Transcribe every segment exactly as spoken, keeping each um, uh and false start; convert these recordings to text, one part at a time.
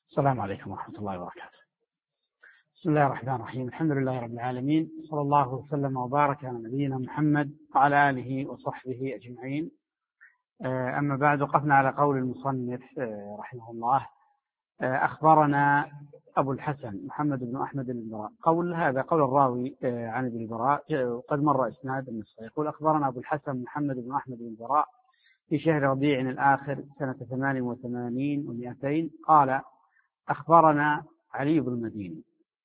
السلام عليكم ورحمة الله وبركاته. بسم الله الرحمن الرحيم. الحمد لله رب العالمين، صلى الله وسلم وبارك على نبينا محمد وعلى آله وصحبه أجمعين. أما بعد، وقفنا على قول المصنف رحمه الله: أخبرنا أبو الحسن محمد بن أحمد بن البراء. قول هذا قول الراوي عن ابن البراء، وقد مر إسناد النص. يقول: أخبرنا أبو الحسن محمد بن أحمد بن البراء في شهر ربيع الآخر سنة ثمان وثمانين ومئتين قال: أخبرنا علي بن المديني.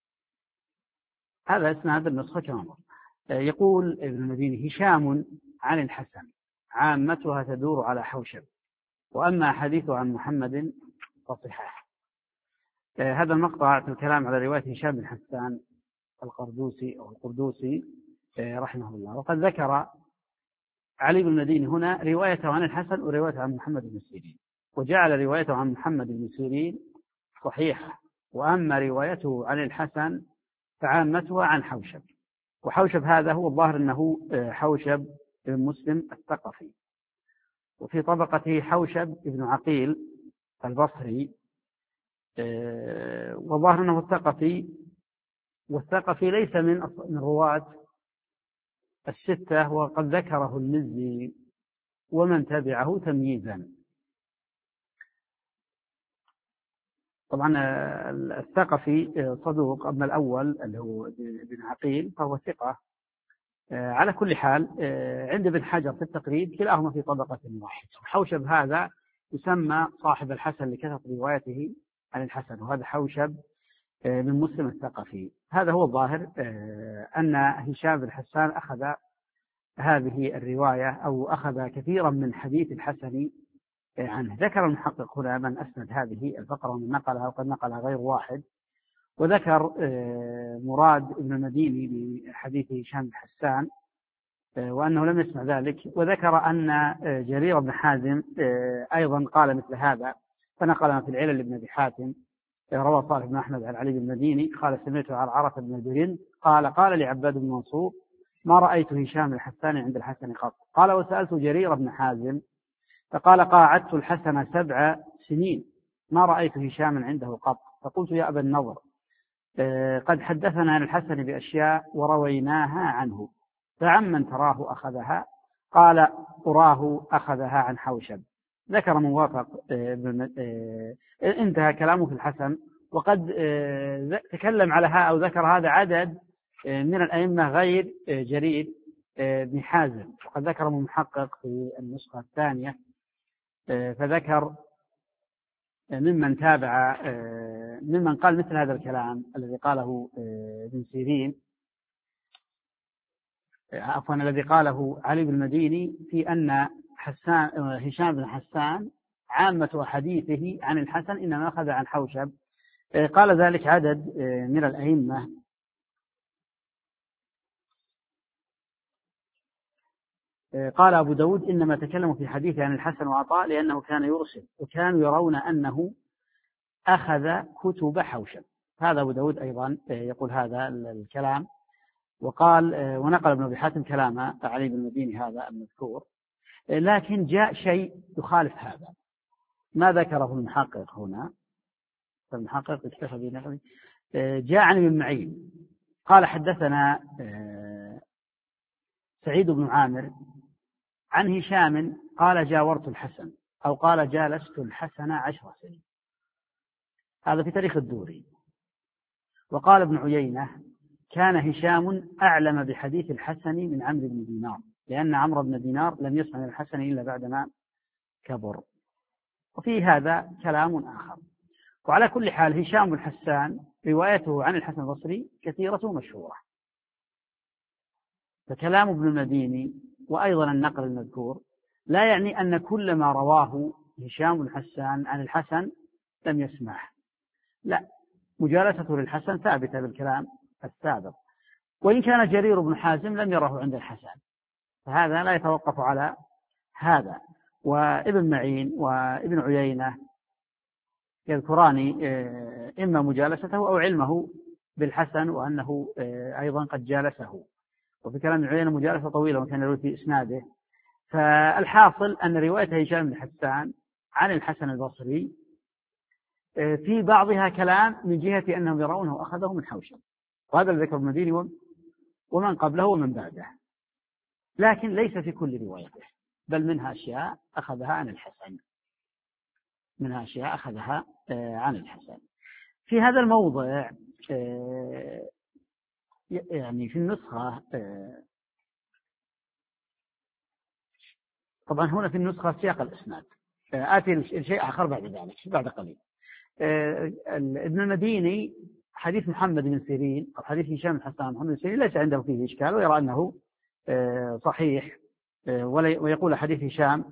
هذا اسناد النسخة كامل. يقول ابن المديني: هشام عن الحسن عامتها تدور على حوشب، وأما حديثه عن محمد فصحاح. هذا المقطع في الكلام على رواية هشام بن حسان القردوسي أو القردوسي رحمه الله. وقد ذكر علي بن المديني هنا روايته عن الحسن وروايته عن محمد بن سيرين، وجعل روايته عن محمد بن سيرين صحيحة، وأما روايته عن الحسن فعامتها عن حوشب. وحوشب هذا هو الظاهر أنه حوشب بن مسلم الثقفي، وفي طبقته حوشب بن عقيل البصري، وظاهر أنه الثقفي، والثقفي ليس من من رواة الستة، وقد ذكره المزي ومن تبعه تمييزا. طبعا الثقفي صدوق، أما الأول اللي هو ابن عقيل فهو ثقة. على كل حال، عند ابن حجر في التقريب كلاهما في طبقة واحدة. حوشب هذا يسمى صاحب الحسن لكثرة روايته عن الحسن، وهذا حوشب بن مسلم الثقفي. هذا هو الظاهر، أن هشام بن حسان أخذ هذه الرواية أو أخذ كثيرا من حديث الحسن عنه. ذكر المحقق هنا من أسند هذه الفقرة ومن نقلها، وقد نقلها غير واحد، وذكر مراد ابن المديني بحديث هشام بن حسان وأنه لم يسمع ذلك، وذكر أن جرير بن حازم أيضا قال مثل هذا، فنقل في العلل لابن أبي حاتم روى صالح بن أحمد عن علي بن المديني قال: سمعته عن عرفة بن البرين قال: قال لعباد بن منصور: ما رأيت هشام بن حسان عند الحسن قط. قال: وسألت جرير بن حازم فقال: قاعدت الحسن سبع سنين ما رأيت هشاما عنده قط. فقلت: يا أبا النضر، قد حدثنا عن الحسن بأشياء ورويناها عنه، فعمن تراه أخذها؟ قال: أراه أخذها عن حوشب. ذكر موافق. انتهى كلامه في الحسن، وقد تكلم على هذا أو ذكر هذا عدد من الأئمة غير جرير بن حازم، وقد ذكر محقق في النسخة الثانية، فذكر ممن تابع ممن قال مثل هذا الكلام الذي قاله ابن سيرين، عفوا الذي قاله علي بن المديني، في أن حسان هشام بن حسان عامة حديثه عن الحسن إنما أخذ عن حوشب. قال ذلك عدد من الأئمة. قال أبو داود: إنما تكلموا في حديث عن الحسن وعطاء لأنه كان يرسل، وكانوا يرون أنه أخذ كتب حوشب. هذا أبو داود أيضا يقول هذا الكلام. وقال ونقل ابن أبي حاتم كلام علي بن المديني هذا المذكور، لكن جاء شيء يخالف هذا ما ذكره المحقق هنا. المحقق اكتفى بنقله. جاء عن ابن معين قال: حدثنا سعيد بن عامر عن هشام قال: جاورت الحسن، أو قال: جالست الحسن عشر سنين. هذا في تاريخ الدوري. وقال ابن عيينة: كان هشام أعلم بحديث الحسن من عمرو بن دينار، لأن عمرو بن دينار لم يسمع من الحسن إلا بعدما كبر. وفي هذا كلام آخر. وعلى كل حال، هشام بن حسان روايته عن الحسن البصري كثيرة ومشهورة، فكلام ابن المديني وأيضا النقل المذكور لا يعني أن كل ما رواه هشام بن حسان عن الحسن لم يسمعه، لا، مجالسته للحسن ثابتة بالكلام السابق. وإن كان جرير بن حازم لم يره عند الحسن، فهذا لا يتوقف على هذا. وابن معين وابن عيينة يذكران إما مجالسته أو علمه بالحسن، وأنه أيضا قد جالسه. وفي كلام ابن عيينة مجالسة طويلة وكان يروي في إسناده. فالحاصل أن رواية هشام بن حسان عن الحسن البصري في بعضها كلام من جهة أنهم يرونه أخذه من حوشب، وهذا ذكر المديني ومن قبله ومن بعده، لكن ليس في كل روايته، بل منها أشياء أخذها عن الحسن منها أشياء أخذها عن الحسن. في هذا الموضع يعني في النسخة، طبعا هنا في النسخة سياق الإسناد، آتي الشيء آخر بعد ذلك بعد قليل. ابن المديني حديث محمد بن سيرين أو حديث هشام بن حسان محمد بن سيرين ليس عنده فيه إشكال، ويرى أنه صحيح، ويقول حديث هشام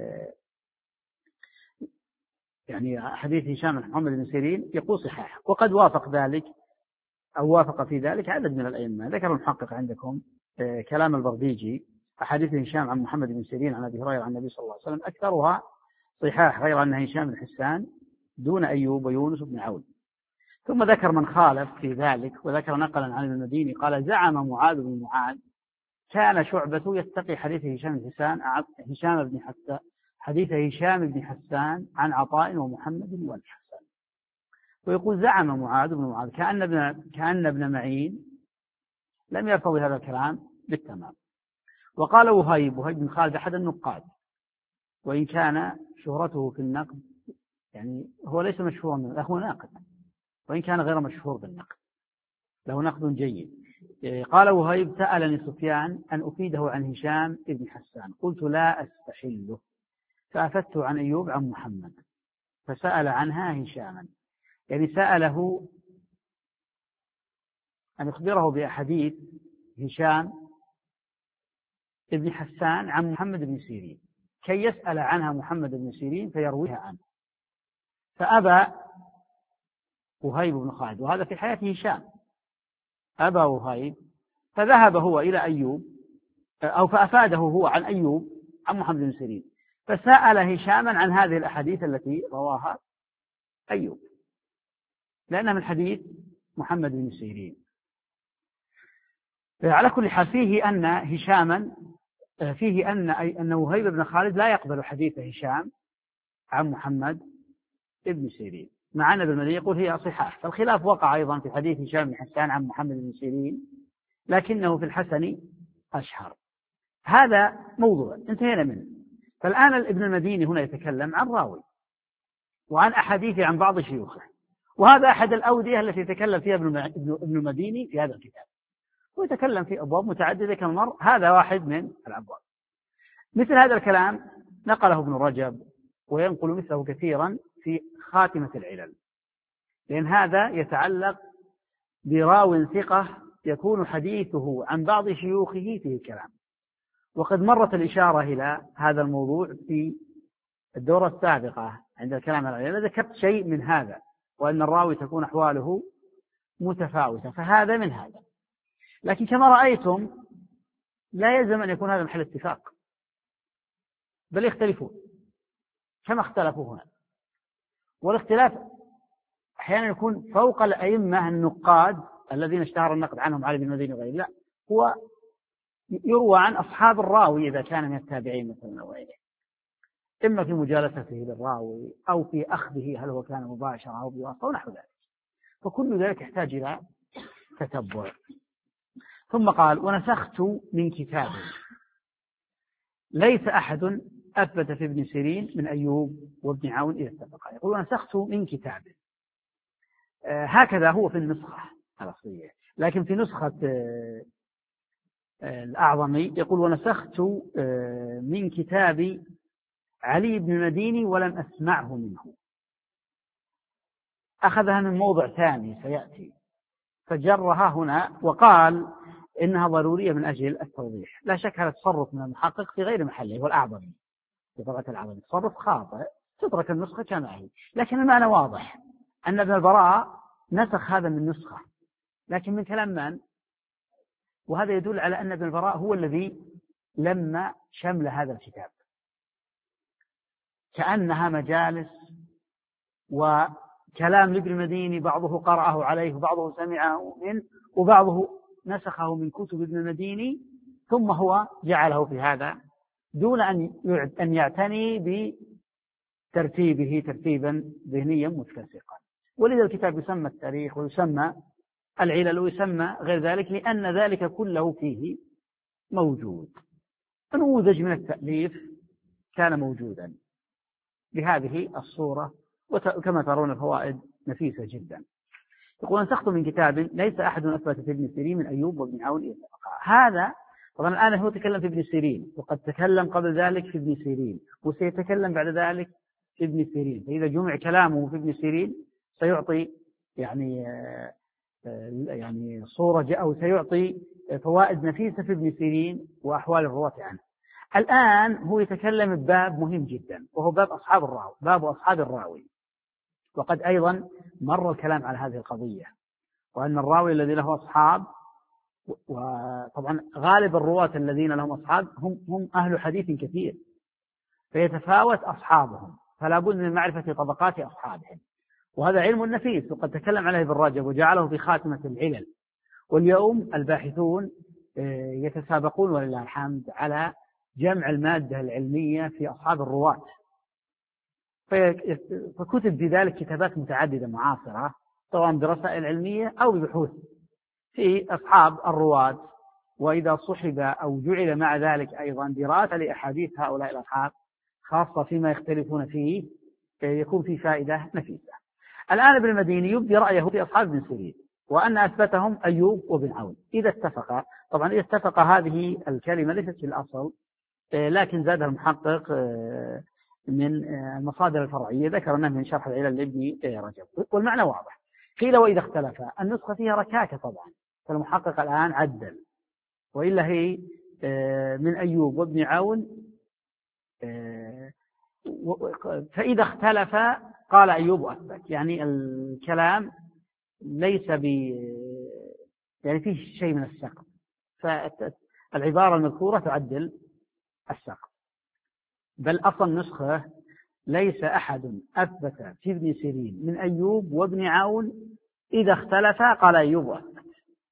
يعني حديث هشام بن محمد بن سيرين يقول صحيح، وقد وافق ذلك أو وافق في ذلك عدد من الأئمة. ذكر المحقق عندكم كلام البرديجي: أحاديث هشام عن محمد بن سيرين عن أبي هريرة عن النبي صلى الله عليه وسلم أكثرها صحاح، غير أن هشام بن حسان دون أيوب ويونس بن عون. ثم ذكر من خالف في ذلك، وذكر نقلا عن المديني قال: زعم معاذ بن معاذ كان شعبة يتقي حديث هشام بن حسان هشام بن حسان حديث هشام بن حسان عن عطاء ومحمد والحسن. ويقول: زعم معاذ بن معاذ كأن ابن كأن ابن معين لم يرتضي هذا الكلام بالتمام. وقال وهيب وهيب بن خالد أحد النقاد، وإن كان شهرته في النقد يعني هو ليس مشهورا، له ناقد، وإن كان غير مشهور بالنقد له نقد جيد. قال وهيب: سألني سفيان أن أفيده عن هشام بن حسان، قلت لا أستحله، فأفدته عن أيوب عن محمد، فسأل عنها هشاما، يعني سأله أن يخبره بأحاديث هشام بن حسان عن محمد بن سيرين كي يسأل عنها محمد بن سيرين فيرويها عنه، فأبى وهيب بن خالد، وهذا في حياة هشام، أبى وهيب، فذهب هو إلى أيوب أو فأفاده هو عن أيوب عن محمد بن سيرين، فسأل هشاما عن هذه الأحاديث التي رواها أيوب، لأنها من حديث محمد بن سيرين. على كل حال فيه أن هشاما فيه أن أن وهيب بن خالد لا يقبل حديث هشام عن محمد بن سيرين، مع أن ابن المديني يقول هي صحاح. فالخلاف وقع أيضا في حديث هشام بن حسان عن محمد بن سيرين، لكنه في الحسن أشهر. هذا موضوع انتهينا منه. فالآن ابن المديني هنا يتكلم عن راوي وعن أحاديث عن بعض شيوخه، وهذا أحد الأودية التي يتكلم فيها ابن المديني في هذا الكتاب، ويتكلم في أبواب متعددة كالمر، هذا واحد من الأبواب. مثل هذا الكلام نقله ابن رجب، وينقل مثله كثيرا في خاتمة العلل، لأن هذا يتعلق براو ثقة يكون حديثه عن بعض شيوخه فيه كلام. وقد مرت الإشارة إلى هذا الموضوع في الدورة السابقة عند الكلام على العلل، ذكرت شيء من هذا، وأن الراوي تكون أحواله متفاوتة، فهذا من هذا. لكن كما رأيتم لا يلزم أن يكون هذا محل اتفاق، بل يختلفون كما اختلفوا هنا. والاختلاف أحيانا يكون فوق الأئمة النقاد الذين اشتهر النقد عنهم علي بن المديني وغيره، لا، هو يروى عن أصحاب الراوي إذا كان من التابعين مثلا وغيره، إما في مجالسته للراوي أو في أخذه هل هو كان مباشرة أو بواسطة ونحو ذلك، فكل ذلك يحتاج إلى تتبع. ثم قال: ونسخت من كتاب ليس أحد أثبت في ابن سيرين من أيوب وابن عون إذا اتفقا. يقول: ونسخت من كتاب، آه هكذا هو في النسخة الأصلية، لكن في نسخة آه آه الأعظمي يقول: ونسخت آه من كتاب علي بن المديني ولم أسمعه منه. أخذها من موضع ثاني سيأتي، فجرها هنا وقال إنها ضرورية من أجل التوضيح. لا شك هذا تصرف من المحقق في غير محله، والأعظمي في طبعة الأعظمي تصرف خاطئ، تترك النسخة كما هي، لكن المعنى واضح أن ابن البراء نسخ هذا من نسخة، لكن من كلام من؟ وهذا يدل على أن ابن البراء هو الذي لما شمل هذا الكتاب، كأنها مجالس وكلام لابن المديني، بعضه قرأه عليه وبعضه سمعه منه وبعضه نسخه من كتب ابن المديني، ثم هو جعله في هذا دون أن أن يعتني ترتيبه ترتيبا ذهنيا متسقا. ولذا الكتاب يسمى التاريخ ويسمى العلل ويسمى غير ذلك، لأن ذلك كله فيه موجود. نموذج من التأليف كان موجودا بهذه الصورة، وكما ترون الفوائد نفيسة جدا. يقول: نسخت من كتاب ليس أحد أثبت في ابن سيرين من أيوب وابن عون إلا هذا. طبعا الآن هو تكلم في ابن سيرين، وقد تكلم قبل ذلك في ابن سيرين، وسيتكلم بعد ذلك في ابن سيرين. فإذا جمع كلامه في ابن سيرين سيعطي يعني يعني صورة أو سيعطي فوائد نفيسة في ابن سيرين وأحوال الرواة عنه. الآن هو يتكلم بباب مهم جدا، وهو باب أصحاب الراوي، باب أصحاب الراوي. وقد أيضا مر الكلام على هذه القضية، وأن الراوي الذي له أصحاب، وطبعا غالب الرواة الذين لهم أصحاب هم, هم أهل حديث كثير، فيتفاوت أصحابهم، فلا بد من معرفة طبقات أصحابهم، وهذا علم نفيس وقد تكلم عليه ابن رجب وجعله في خاتمة العلل. واليوم الباحثون يتسابقون ولله الحمد على جمع المادة العلمية في أصحاب الرواة، فكتب في ذلك كتابات متعددة معاصرة، سواء برسائل علمية أو ببحوث في أصحاب الرواة. وإذا صحب أو جعل مع ذلك أيضا دراسة لأحاديث هؤلاء الأصحاب خاصة فيما يختلفون فيه، يكون في فائدة نفيسة. الآن ابن المديني يبدي رأيه في أصحاب ابن سيرين، وأن أثبتهم أيوب وابن عون إذا اتفق. طبعا إذا اتفق هذه الكلمة ليست في الأصل، لكن زادها المحقق من المصادر الفرعية، ذكر أنه من شرح العلل لابن رجب، والمعنى واضح. قيل: وإذا اختلف. النسخة فيها ركاكة طبعا، فالمحقق الآن عدل، وإلا هي من أيوب وابن عون. فإذا اختلف قال أيوب أثبت، يعني الكلام ليس ب يعني فيه شيء من السقط، فالعبارة المذكورة تعدل السقط. بل أصل نسخة ليس أحد أثبت في ابن سيرين من أيوب وابن عون إذا اختلف قال أيوب أثبت،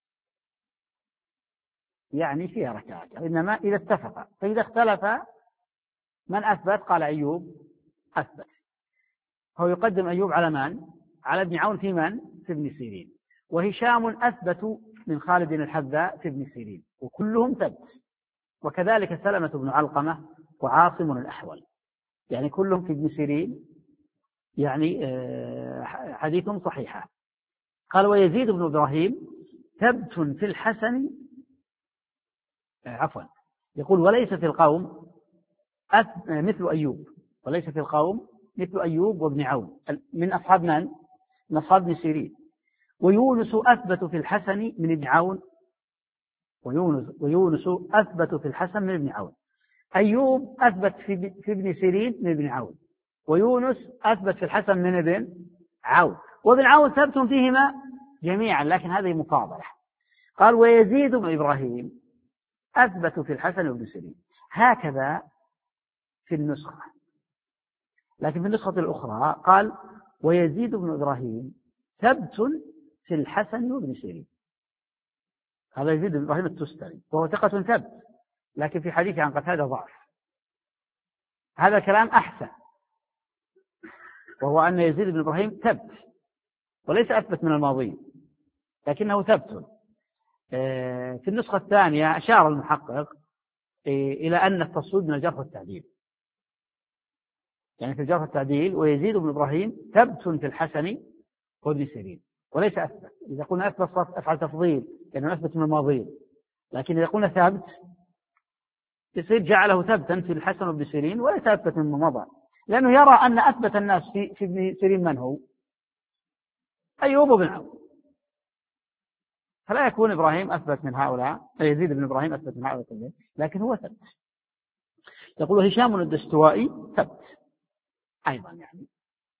يعني فيها ركعة. إنما إذا اتفق، فإذا اختلف من أثبت قال أيوب أثبت. هو يقدم أيوب على من؟ على ابن عون في من؟ في ابن سيرين. وهشام أثبت من خالد الحذاء في ابن سيرين، وكلهم ثبت. وكذلك سلمة بن علقمة وعاصم الأحول، يعني كلهم في ابن سيرين، يعني حديثهم صحيحة. قال: ويزيد بن إبراهيم ثبت في الحسن، عفوا يقول: وليس في القوم مثل أيوب، وليس في القوم مثل أيوب وابن عون من أصحاب من؟ من أصحاب ابن سيرين. ويونس أثبت في الحسن من ابن عون، ويونس, ويونس أثبت في الحسن من ابن عون. أيوب أثبت في, في ابن سيرين من ابن عون، ويونس أثبت في الحسن من ابن عون، وابن عون ثبت فيهما جميعا، لكن هذه مفاضلة. قال: ويزيد بن إبراهيم أثبت في الحسن وابن سيرين. هكذا في النسخة، لكن في النسخة الأخرى قال: ويزيد بن إبراهيم ثبت في الحسن وابن سيرين. هذا يزيد بن إبراهيم التستري وهو ثقة ثبت، لكن في حديث عن قتادة ضعف. هذا كلام أحسن، وهو أن يزيد بن إبراهيم ثبت وليس أثبت من الماضي، لكنه ثبت. في النسخة الثانية أشار المحقق إلى أن التصويب من الجرح والتعديل، يعني في الجرح والتعديل: ويزيد بن إبراهيم ثبت في الحسن وابن سيرين، وليس أثبت. إذا قلنا أثبت أفعل تفضيل لأنه أثبت من الماضي، لكن إذا قلنا ثابت يصير جعله ثبتا في الحسن وابن سيرين وليس أثبت من مضى، لأنه يرى أن أثبت الناس في, في ابن سيرين من هو؟ أيوب بن عون، فلا يكون إبراهيم أثبت من هؤلاء، يزيد بن إبراهيم أثبت من هؤلاء، لكن هو ثبت. يقول: هشام الدستوائي ثبت أيضا، يعني.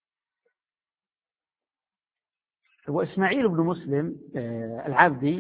وإسماعيل بن مسلم العبدي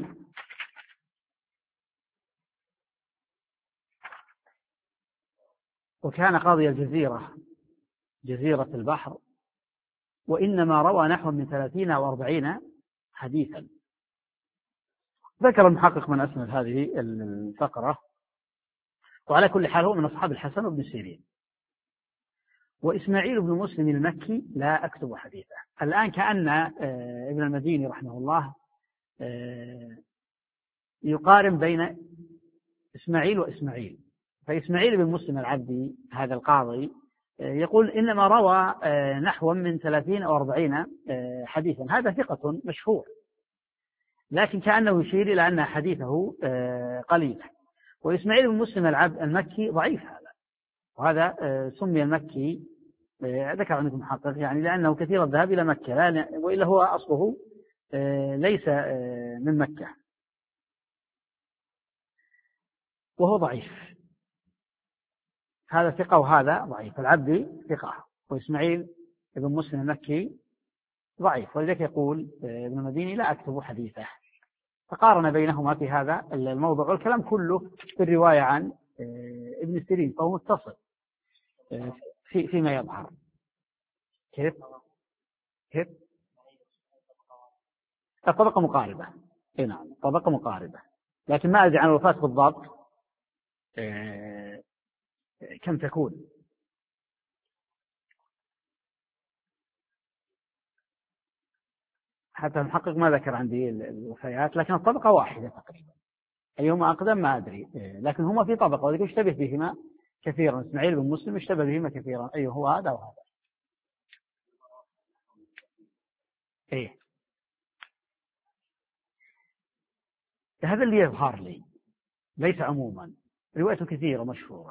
وكان قاضي الجزيرة، جزيرة البحر، وإنما روى نحو من ثلاثين أو أربعين حديثا. ذكر المحقق من أسند هذه الفقرة، وعلى كل حال هو من أصحاب الحسن وابن سيرين. وإسماعيل بن مسلم المكي لا أكتب حديثه. الآن كأن ابن المديني رحمه الله يقارن بين إسماعيل وإسماعيل. فإسماعيل بن مسلم العبدي هذا القاضي يقول إنما روى نحو من ثلاثين أو أربعين حديثا، هذا ثقة مشهور، لكن كأنه يشير إلى أن حديثه قليل. وإسماعيل بن مسلم العبد المكي ضعيف هذا، وهذا سمي المكي ذكر عنه محقق يعني لأنه كثير الذهاب إلى مكة، وإلا هو أصله ليس من مكة، وهو ضعيف. هذا ثقة وهذا ضعيف، العبدي ثقة وإسماعيل بن مسلم المكي ضعيف، ولذلك يقول ابن المديني لا أكتب حديثه. فقارن بينهما في هذا الموضوع، والكلام كله في الرواية عن ابن سيرين، فهو متصل في فيما يظهر. كيف؟ كيف؟ الطبقة مقاربة، اي نعم طبقة مقاربة، لكن ما أدري عن الوفاة بالضبط كم تكون. حتى المحقق ما ذكر عندي الوفيات، لكن الطبقة واحدة تقريبا، أيهما أقدم ما أدري، لكن هما في طبقة وذلك يشتبه بهما كثيرا. إسماعيل بن مسلم يشتبه بهما كثيرا، أيه هو هذا وهذا. إيه هذا اللي يظهر لي، ليس عموما، روايته كثيرة مشهورة.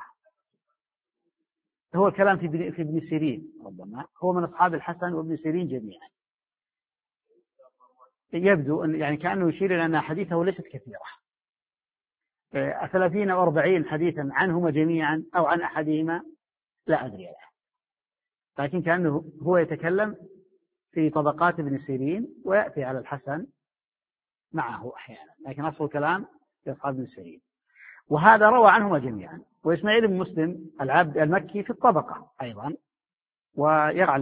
هو الكلام في في ابن سيرين، ربما هو من أصحاب الحسن وابن سيرين جميعا. يبدو أن يعني كأنه يشير إلى أن حديثه ليست كثيرة، ثلاثين أو أربعين حديثا عنهما جميعا أو عن أحدهما لا أدري له، لكن كأنه هو يتكلم في طبقات ابن سيرين ويأتي على الحسن معه أحيانا، لكن أصل الكلام في أصحاب ابن سيرين. وهذا روى عنهما جميعا. وإسماعيل بن مسلم العبد المكي في الطبقة أيضا، ويرعى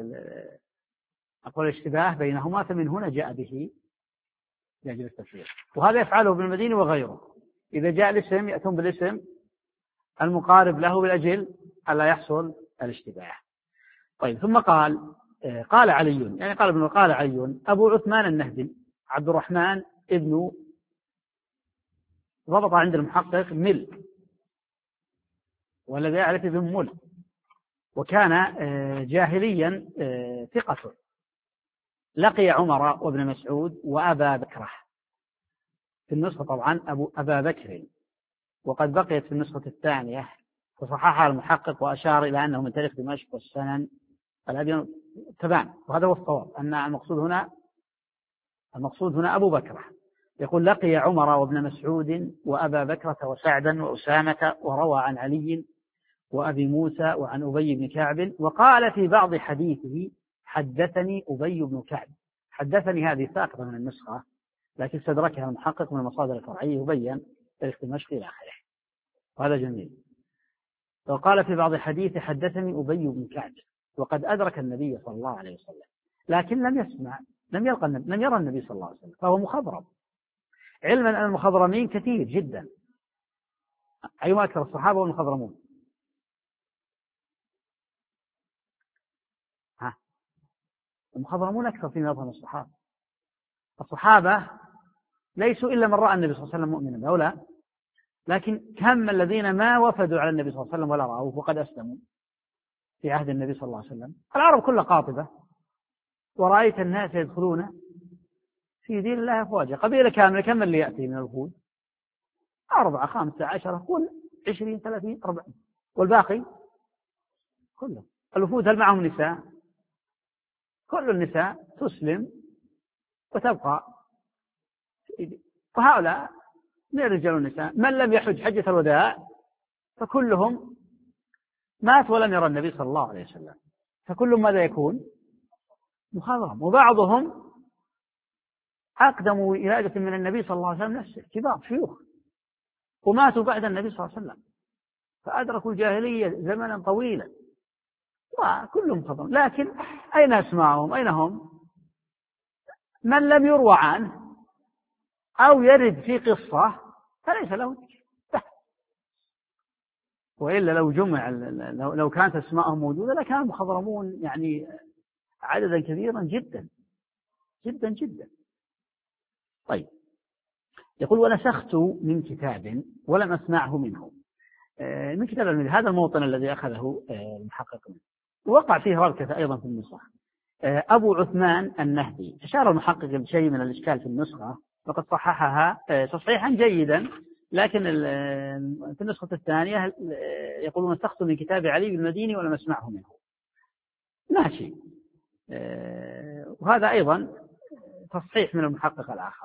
أقول الاشتباه بينهما، فمن هنا جاء به لأجل التفسير. وهذا يفعله ابن المديني وغيره، إذا جاء الاسم يأتون بالاسم المقارب له بالأجل ألا يحصل الاشتباه. طيب ثم قال قال علي، يعني قال ابن قال علي أبو عثمان النهدي عبد الرحمن ابن، ضبط عند المحقق مل، والذي يعرف ابن مل، وكان جاهليا ثقة، لقي عمر وابن مسعود وأبا بكر، في النسخة طبعا أبو أبا بكر، وقد بقيت في النسخة الثانية وصححها المحقق وأشار إلى أنه من تاريخ دمشق والسنن الأبيض تبان، وهذا هو الصواب، أن المقصود هنا المقصود هنا أبو بكر. يقول لقي عمر وابن مسعود وأبا بكرة وسعدا وأسامة، وروى عن علي وأبي موسى وعن أبي بن كعب، وقال في بعض حديثه حدثني أبي بن كعب. حدثني هذه ساقطة من النسخة، لكن استدركها المحقق من المصادر الفرعية وبين تاريخ دمشق إلى آخره، وهذا جميل. وقال في بعض حديث حدثني أبي بن كعب، وقد أدرك النبي صلى الله عليه وسلم، لكن لم يسمع لم يلقى لم يرى النبي صلى الله عليه وسلم، فهو مخضرم، علما أن المخضرمين كثير جدا. أيما أكثر الصحابة والمخضرمون؟ ها المخضرمون أكثر فيما يظهر الصحابة. الصحابة ليسوا إلا من رأى النبي صلى الله عليه وسلم مؤمنا أو لا، لكن كم الذين ما وفدوا على النبي صلى الله عليه وسلم ولا رأوه وقد أسلموا في عهد النبي صلى الله عليه وسلم. العرب كلها قاطبة، ورأيت الناس يدخلون في دين الله أفواجا. قبيلة كاملة كم اللي يأتي من الوفود؟ أربعة خمسة عشرة، كل عشرين ثلاثين أربعين، والباقي كله الوفود. هل معهم نساء؟ كل النساء تسلم وتبقى، وهؤلاء من الرجال والنساء من لم يحج حجة الوداع فكلهم مات ولم يرى النبي صلى الله عليه وسلم، فكلهم ماذا يكون؟ مخضرم. وبعضهم أقدموا ولادة من النبي صلى الله عليه وسلم نفسه، كبار شيوخ، وماتوا بعد النبي صلى الله عليه وسلم، فأدركوا الجاهلية زمنا طويلا، وكلهم مخضرم. لكن أين أسماءهم؟ أين هم؟ من لم يروى عنه أو يرد في قصة فليس له. وإلا لو جمع لو كانت أسماءهم موجودة لكان المخضرمون يعني عددا كبيرا جدا جدا جدا. طيب، يقول ونسخت من كتاب ولم أسمعه منه. من كتاب المدينة، هذا الموطن الذي أخذه المحقق منه، ووقع فيه ربكة أيضا في النسخة. أبو عثمان النهدي، أشار المحقق بشيء من الإشكال في النسخة وقد صححها تصحيحا جيدا، لكن في النسخة الثانية يقولون نسخت من كتاب علي بن المديني ولم أسمعه منه. ماشي، وهذا أيضا تصحيح من المحقق الآخر.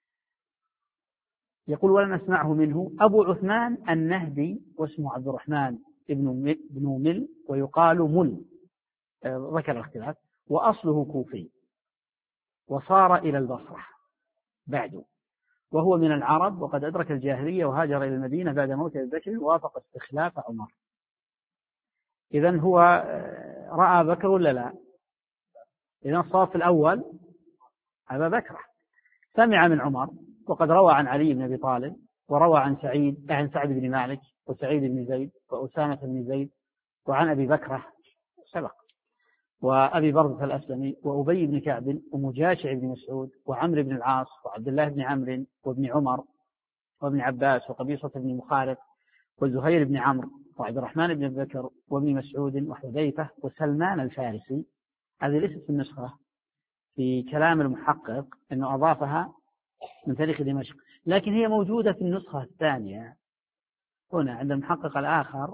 يقول ولم أسمعه منه أبو عثمان النهدي، واسمه عبد الرحمن ابن مل ويقال مل، ذكر الاختلاف، وأصله كوفي وصار إلى البصرة بعد، وهو من العرب وقد أدرك الجاهلية وهاجر إلى المدينة بعد موت أبي بكر ووافق استخلاف عمر. إذن هو رأى بكر ولا لا؟ إذن الصف الأول أبا بكر. سمع من عمر، وقد روى عن علي بن أبي طالب، وروى عن سعيد عن سعد بن مالك وسعيد بن زيد وأسامة بن زيد، وعن أبي بكرة سبق، وأبي برزة الأسلمي، وأبي بن كعب، ومجاشع بن مسعود، وعمرو بن العاص، وعبد الله بن عمرو، وابن عمر، وابن عباس، وقبيصة بن مخارق، وزهير بن عمرو، وعبد الرحمن بن بكر، وابن مسعود، وحذيفة، وسلمان الفارسي. هذه ليست في النسخة، في كلام المحقق أنه أضافها من تاريخ دمشق، لكن هي موجودة في النسخة الثانية هنا عند المحقق الآخر،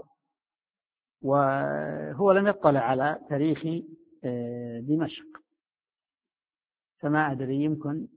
وهو لم يطلع على تاريخ دمشق، فما أدري، يمكن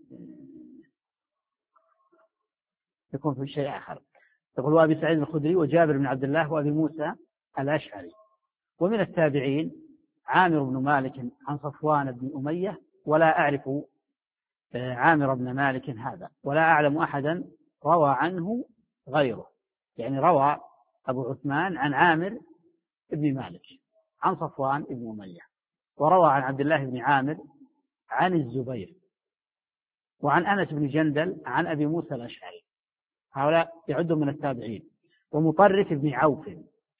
يكون في شيء آخر. يقول وأبي سعيد الخدري وجابر بن عبد الله وأبي موسى الأشعري. ومن التابعين عامر بن مالك عن صفوان بن أمية، ولا أعرف عامر بن مالك هذا، ولا أعلم أحدا روى عنه غيره. يعني روى أبو عثمان عن عامر بن مالك عن صفوان بن أمية، وروى عن عبد الله بن عامر عن الزبير، وعن أنس بن جندل عن أبي موسى الأشعري. هؤلاء يعدون من التابعين. ومطرف بن عوف،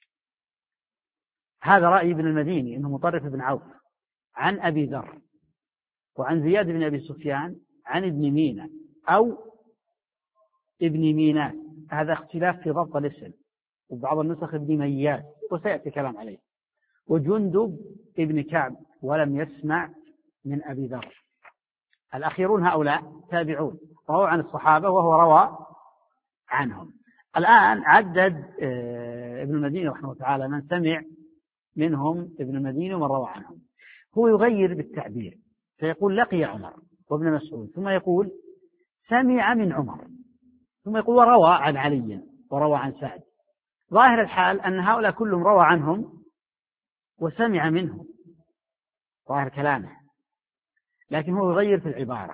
هذا رأي ابن المديني أنه مطرف بن عوف عن أبي ذر، وعن زياد بن أبي سفيان عن ابن مينا أو ابن ميناء، هذا اختلاف في ضبط الاسم، وبعض النسخ ابن مياس وسيأتي كلام عليه. وجندب ابن كعب ولم يسمع من أبي ذر. الأخيرون هؤلاء تابعون رووا عن الصحابة وهو روى عنهم. الآن عدد ابن المديني رحمه الله تعالى من سمع منهم ابن المديني ومن روى عنهم. هو يغير بالتعبير، فيقول لقي عمر وابن مسعود، ثم يقول سمع من عمر، ثم يقول وروى عن علي وروى عن سعد. ظاهر الحال أن هؤلاء كلهم روى عنهم وسمع منهم، ظاهر كلامه، لكن هو يغير في العبارة،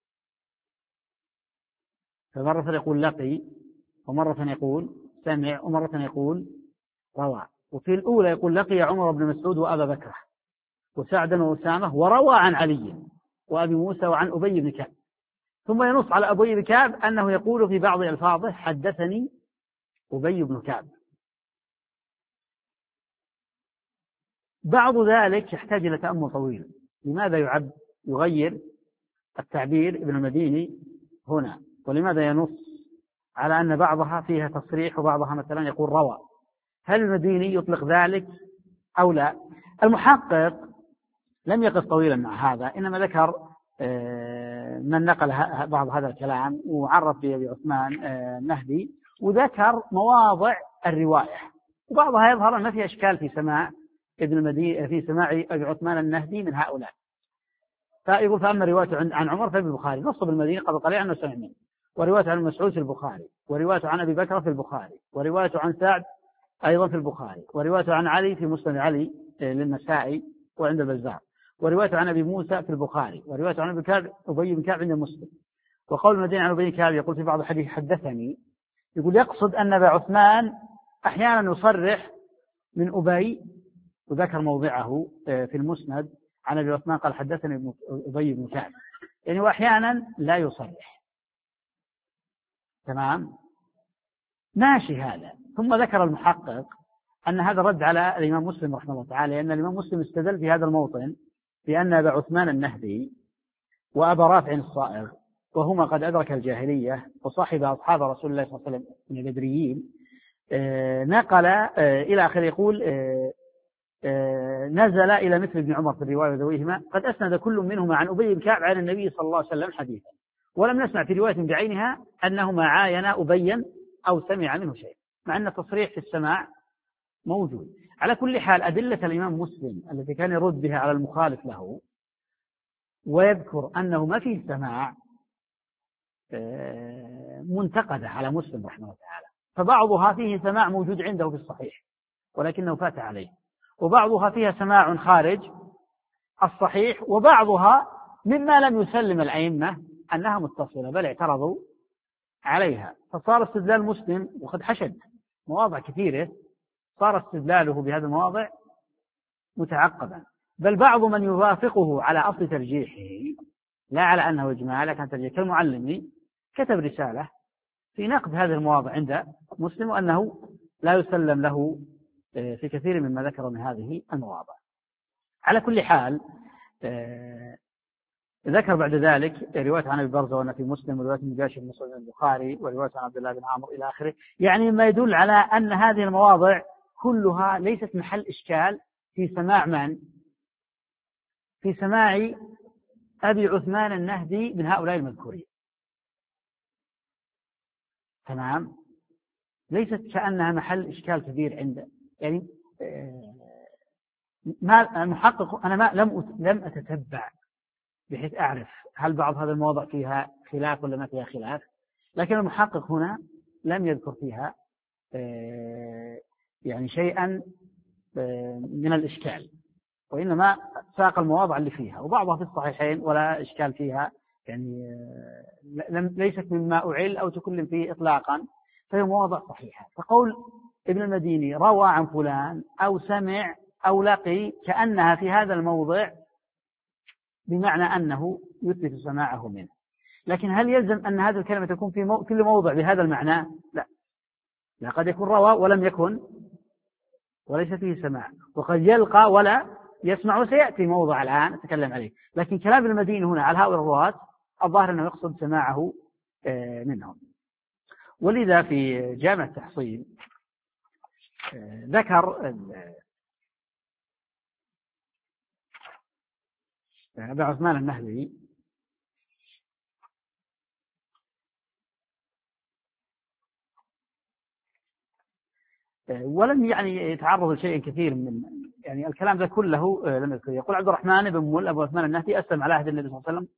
فمرة يقول لقي، ومرة يقول سمع، ومرة يقول روى. وفي الأولى يقول لقي عمر بن مسعود وأبا بكر وسعدا وأسامة وروى عن علي وأبي موسى وعن أبي بن كعب، ثم ينص على أبي بن كعب أنه يقول في بعض ألفاظه حدثني أبي بن كعب. بعض ذلك يحتاج إلى تأمل طويل. لماذا يعب يغير التعبير ابن المديني هنا؟ ولماذا ينص على أن بعضها فيها تصريح وبعضها مثلا يقول روى؟ هل المديني يطلق ذلك أو لا؟ المحقق لم يقف طويلا مع هذا، إنما ذكر من نقل بعض هذا الكلام وعرف بأبي عثمان النهدي، وذكر مواضع الرواية، وبعضها يظهر أن في أشكال في سماع ابن المديني في سماع أبي عثمان النهدي من هؤلاء. فيقول فأما روايته عن عمر ففي البخاري، نص بالمدينة قبل قليل عنه سمع منه، وروايته عن مسعود في البخاري، وروايته عن أبي بكر في البخاري، وروايته عن سعد أيضا في البخاري، وروايته عن علي في مسند علي للنسائي وعند البزار، وروايته عن أبي موسى في البخاري، وروايته عن أبي كعب أبي بن كعب عند مسلم. وقول المدينة عن أبي بن كعب يقول في بعض الحديث حدثني، يقول يقصد أن أبا عثمان أحيانا يصرح من أبي، وذكر موضعه في المسند عن أبي عثمان قال حدثني أبي بن كعب، يعني وأحيانا لا يصرح. تمام، ماشي هذا. ثم ذكر المحقق أن هذا رد على الإمام مسلم رحمه الله تعالى، لأن الإمام مسلم استدل في هذا الموطن بأن أبا عثمان النهدي وأبا رافع الصائغ وهما قد أدرك الجاهلية وصاحب أصحاب رسول الله صلى الله عليه وسلم من البدريين نقل إلى آخر يقول نزل إلى مثل ابن عمر في الرواية وذويهما قد أسند كل منهما عن أبي بن كعب عن النبي صلى الله عليه وسلم حديثا، ولم نسمع في رواية بعينها أنهما عاينا أبيا أو سمع منه شيء، مع أن التصريح في السماع موجود. على كل حال أدلة الإمام مسلم التي كان يرد بها على المخالف له ويذكر أنه ما فيه سماع منتقدة على مسلم رحمه الله تعالى، فبعضها فيه سماع موجود عنده في الصحيح ولكنه فات عليه، وبعضها فيها سماع خارج الصحيح، وبعضها مما لم يسلم الأئمة أنها متصلة بل اعترضوا عليها، فصار استدلال مسلم وقد حشد مواضع كثيرة صار استدلاله بهذه المواضع متعقبا، بل بعض من يوافقه على أصل ترجيحه لا على أنه إجماع لكن ترجيح كالمعلمي كتب رسالة في نقد هذه المواضع عند مسلم وأنه لا يسلم له في كثير مما ذكر من هذه المواضع. على كل حال ذكر بعد ذلك رواية عن أبي برزة في مسلم ورواية مجاشر بن مسعود البخاري ورواية عن عبد الله بن عمرو إلى آخره، يعني ما يدل على أن هذه المواضع كلها ليست محل إشكال في سماع من؟ في سماع أبي عثمان النهدي من هؤلاء المذكورين. تمام، ليست كأنها محل إشكال كبير عنده، يعني ما المحقق أنا ما لم لم أتتبع بحيث أعرف هل بعض هذه المواضع فيها خلاف ولا ما فيها خلاف، لكن المحقق هنا لم يذكر فيها يعني شيئا من الإشكال، وإنما ساق المواضع اللي فيها، وبعضها في الصحيحين ولا إشكال فيها، يعني ليست مما أعل أو تكلم فيه إطلاقا، فهي مواضع صحيحة. فقول ابن المديني روى عن فلان أو سمع أو لقي كأنها في هذا الموضع بمعنى أنه يثبت سماعه منه، لكن هل يلزم أن هذه الكلمة تكون في مو... كل موضع بهذا المعنى؟ لا، لا، قد يكون روى ولم يكن وليس فيه سماع، وقد يلقى ولا يسمع، وسيأتي موضع الآن أتكلم عليه، لكن كلام المدين هنا على هؤلاء الرواة الظاهر أنه يقصد سماعه منهم. ولذا في جامع التحصيل ذكر أبا عثمان النهدي ولم يعني يتعرض لشيء كثير من يعني الكلام ذا كله لم يذكر. يقول عبد الرحمن بن مول أبو عثمان النهدي أسلم على عهد النبي صلى الله عليه وسلم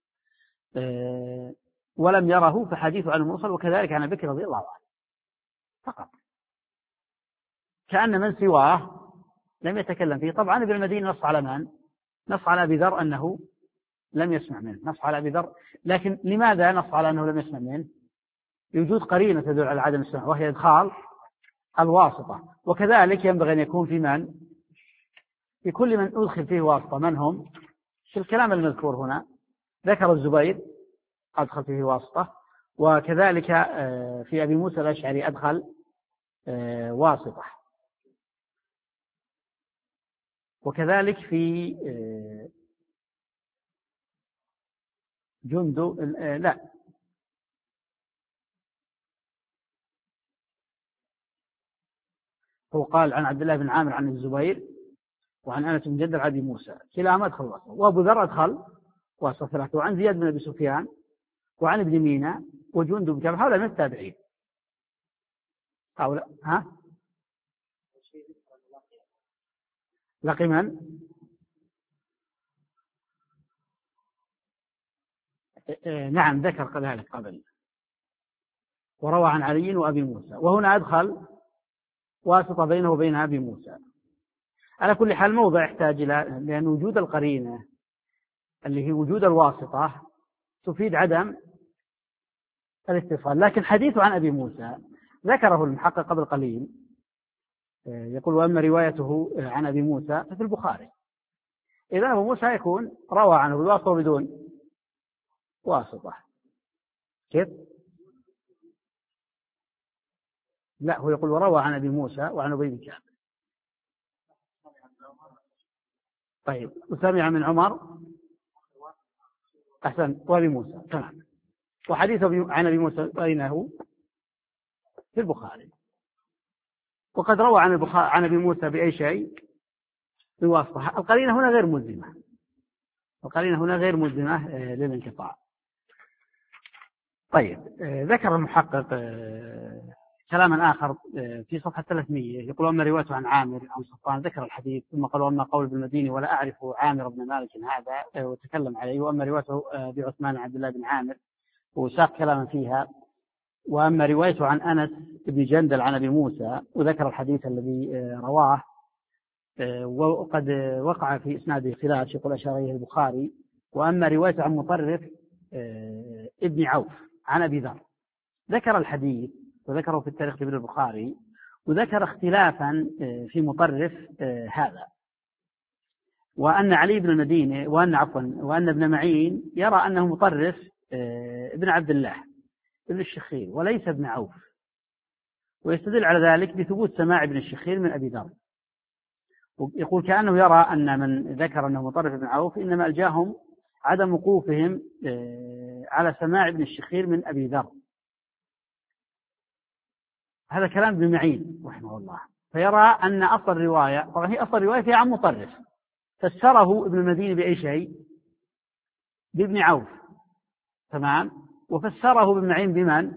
ولم يره، فحديثه عن المرسل وكذلك عن بكر رضي الله عنه فقط، كأن من سواه لم يتكلم فيه. طبعا ابن المديني نص على من؟ نص على أبي ذر أنه لم يسمع منه، نص على أبي ذر، لكن لماذا نص على أنه لم يسمع منه؟ يوجد قرينة تدل على عدم السمع وهي إدخال الواسطة، وكذلك ينبغي أن يكون في من؟ في كل من أدخل فيه واسطة. من هم؟ في الكلام المذكور هنا ذكر الزبير أدخل فيه واسطة، وكذلك في أبي موسى الأشعري أدخل واسطة، وكذلك في جندو لا هو قال عن عبد الله بن عامر عن الزبير وعن أنس بن جدر عن أبي موسى كلاهما أدخل واسطة، وأبو ذر أدخل واسطة ثلاثة، وعن زياد بن أبي سفيان وعن ابن مينا وجندب بن كعب، هؤلاء من التابعين. هؤلاء ها لقي من؟ نعم ذكر ذلك قبل، وروى عن علي وأبي موسى، وهنا أدخل واسطة بينه وبين أبي موسى. على كل حال موضع يحتاج إلى، لأن وجود القرينة اللي هي وجود الواسطة تفيد عدم الاتصال، لكن حديثه عن أبي موسى ذكره المحقق قبل قليل، يقول وأما روايته عن أبي موسى ففي البخاري. إذا أبو موسى يكون روى عنه بالواسطة بدون واسطة. كيف؟ لا، هو يقول وروى عن أبي موسى وعن أبي بن كعب، طيب وسمع من عمر أحسن وأبي موسى تمام. وحديث عن أبي موسى أين هو؟ في البخاري. وقد روى عن البخاري عن أبي موسى بأي شيء؟ بواسطة. القرينة هنا غير ملزمة، القرينة هنا غير ملزمة للانقطاع. طيب ذكر المحقق كلاما آخر في صفحة ثلاثمئة يقول أما روايته عن عامر عن صفوان ذكر الحديث ثم قال أما قول ابن المديني ولا أعرف عامر بن مالك هذا وتكلم عليه. وأما روايته بعثمان عبد الله بن عامر وساق كلاما فيها. وأما روايته عن أنس بن جندل عن أبي موسى وذكر الحديث الذي رواه وقد وقع في إسناده خلاف يقول أشار إليه البخاري. وأما روايته عن مطرف ابن عوف عن أبي ذر ذكر الحديث وذكره في التاريخ ابن البخاري وذكر اختلافا في مطرف هذا، وأن علي بن المديني وأن عفوا وأن ابن معين يرى أنه مطرف ابن عبد الله ابن الشخير وليس ابن عوف، ويستدل على ذلك بثبوت سماع ابن الشخير من أبي ذر. ويقول كأنه يرى أن من ذكر أنه مطرف ابن عوف إنما ألجاهم عدم وقوفهم على سماع ابن الشخير من أبي ذر. هذا كلام ابن معين رحمه الله. فيرى أن أصل الرواية طبعا هي أصل الرواية فيها عن مطرف فسره ابن المديني بأي شيء؟ بابن عوف تمام. وفسره ابن معين بمن؟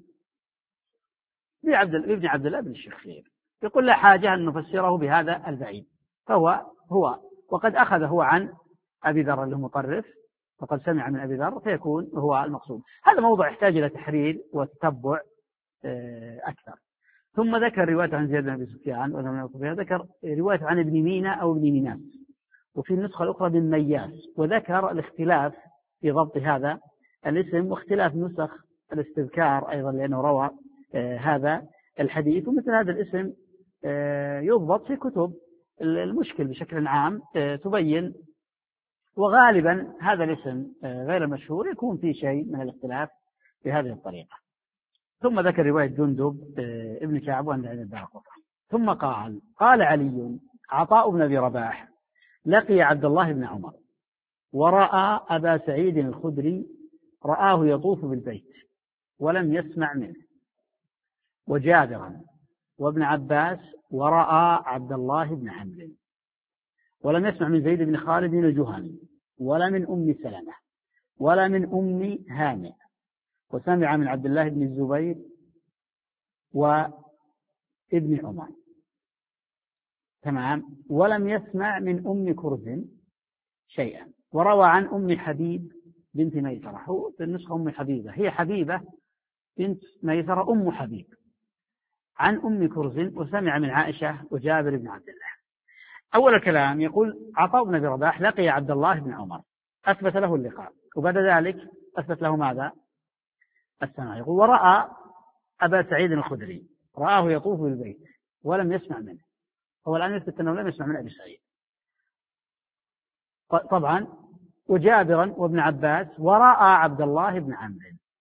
بابن عبد الله بن الشخير. يقول لا حاجة أن نفسره بهذا البعيد فهو هو وقد أخذ هو عن أبي ذر اللي مطرف وقد سمع من أبي ذر فيكون هو المقصود. هذا موضوع يحتاج إلى تحرير وتتبع أكثر. ثم ذكر رواية عن زياد بن أبي سفيان ذكر رواية عن ابن مينا أو ابن ميناس وفي النسخة الأخرى بن مياس وذكر الاختلاف في ضبط هذا الاسم واختلاف نسخ الاستذكار أيضا لأنه روى هذا الحديث. ومثل هذا الاسم يضبط في كتب المشكل بشكل عام تبين، وغالبا هذا الاسم غير المشهور يكون فيه شيء من الاختلاف بهذه الطريقة. ثم ذكر رواية جندب ابن كعب وأن عند الدارقطني. ثم قال قال علي عطاء بن أبي رباح لقي عبد الله بن عمر ورأى أبا سعيد الخدري رآه يطوف بالبيت ولم يسمع منه، وجابرا وابن عباس ورأى عبد الله بن عمرو ولم يسمع من زيد بن خالد الجهني ولا من أم سلمة ولا من أم هانئ، وسمع من عبد الله بن الزبير وابن عمر تمام. ولم يسمع من أم كرز شيئا. وروى عن أم حبيب بنت ميسرة، هو في النسخة أم حبيبة هي حبيبة بنت ميسرة أم حبيب عن أم كرز وسمع من عائشة وجابر بن عبد الله. أول الكلام يقول عطاء بن أبي رباح لقي عبد الله بن عمر أثبت له اللقاء وبعد ذلك أثبت له ماذا؟ السماع. يقول ورأى أبا سعيد الخدري رآه يطوف بالبيت ولم يسمع منه. هو الآن يثبت أنه لم يسمع من أبي سعيد طبعا. وجابرا وابن عباس ورأى عبد الله بن عمرو.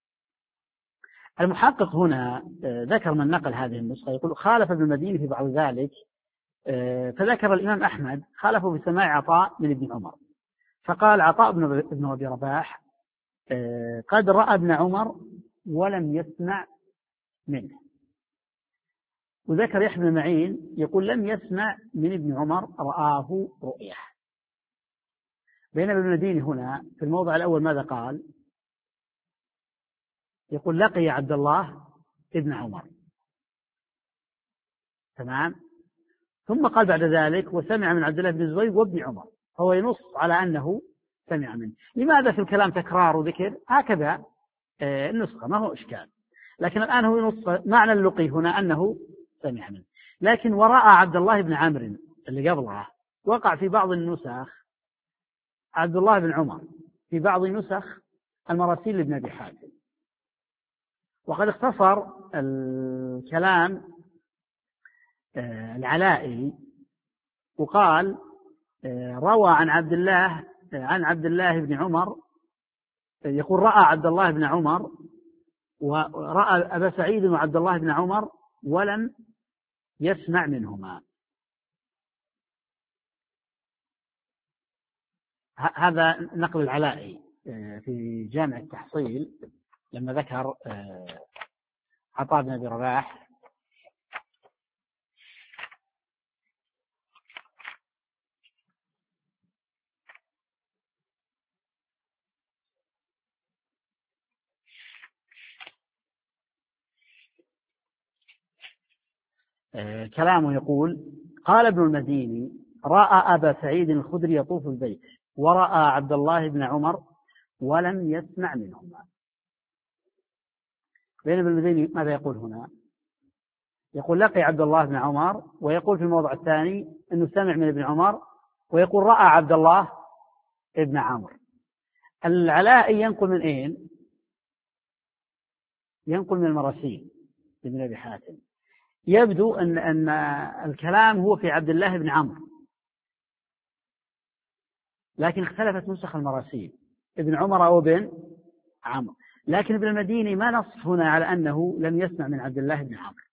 المحقق هنا ذكر من نقل هذه النسخة يقول خالف ابن المديني في بعض ذلك، فذكر الإمام أحمد خالفه بسماع عطاء من ابن عمر فقال عطاء بن أبي رباح قد رأى ابن عمر ولم يسمع منه. وذكر يحيى بن معين يقول لم يسمع من ابن عمر رآه رؤية. بينما ابن المديني هنا في الموضع الأول ماذا قال؟ يقول لقي عبد الله ابن عمر تمام. ثم قال بعد ذلك وسمع من عبد الله بن الزبير وابن عمر، هو ينص على أنه سمع منه. لماذا في الكلام تكرار وذكر؟ هكذا النسخة ما هو إشكال، لكن الآن هو ينص معنى اللقي هنا أنه سمع منه. لكن ورأى عبد الله بن عمرو اللي قبلها وقع في بعض النسخ عبد الله بن عمر، في بعض نسخ المراسيل لابن أبي حاتم. وقد اختصر الكلام العلائي وقال روى عن عبد الله عن عبد الله بن عمر يقول رأى عبد الله بن عمر ورأى أبا سعيد وعبد الله بن عمر ولم يسمع منهما. هذا نقل العلائي في جامع التحصيل لما ذكر عطاء بن أبي رباح كلامه يقول: قال ابن المديني: رأى أبا سعيد الخدري يطوف البيت ورأى عبد الله بن عمر ولم يسمع منهما. بين ابن المديني ماذا يقول هنا؟ يقول لقي عبد الله بن عمر، ويقول في الموضع الثاني أنه سمع من ابن عمر، ويقول رأى عبد الله ابن عمرو. العلائي ينقل من أين؟ ينقل من المراسيل ابن أبي حاتم. يبدو أن أن الكلام هو في عبد الله بن عمرو، لكن اختلفت نسخ المراسيل ابن عمر أو ابن عمرو، لكن ابن المديني ما نص هنا على أنه لم يسمع من عبد الله بن عمرو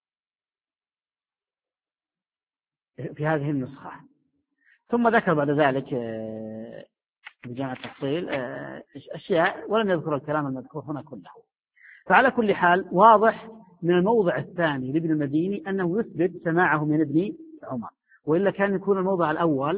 في هذه النسخة. ثم ذكر بعد ذلك بجامع التحصيل أشياء ولم يذكر الكلام المذكور هنا كله. فعلى كل حال واضح من الموضع الثاني لابن المديني أنه يثبت سماعه من ابن عمر، وإلا كان يكون الموضع الأول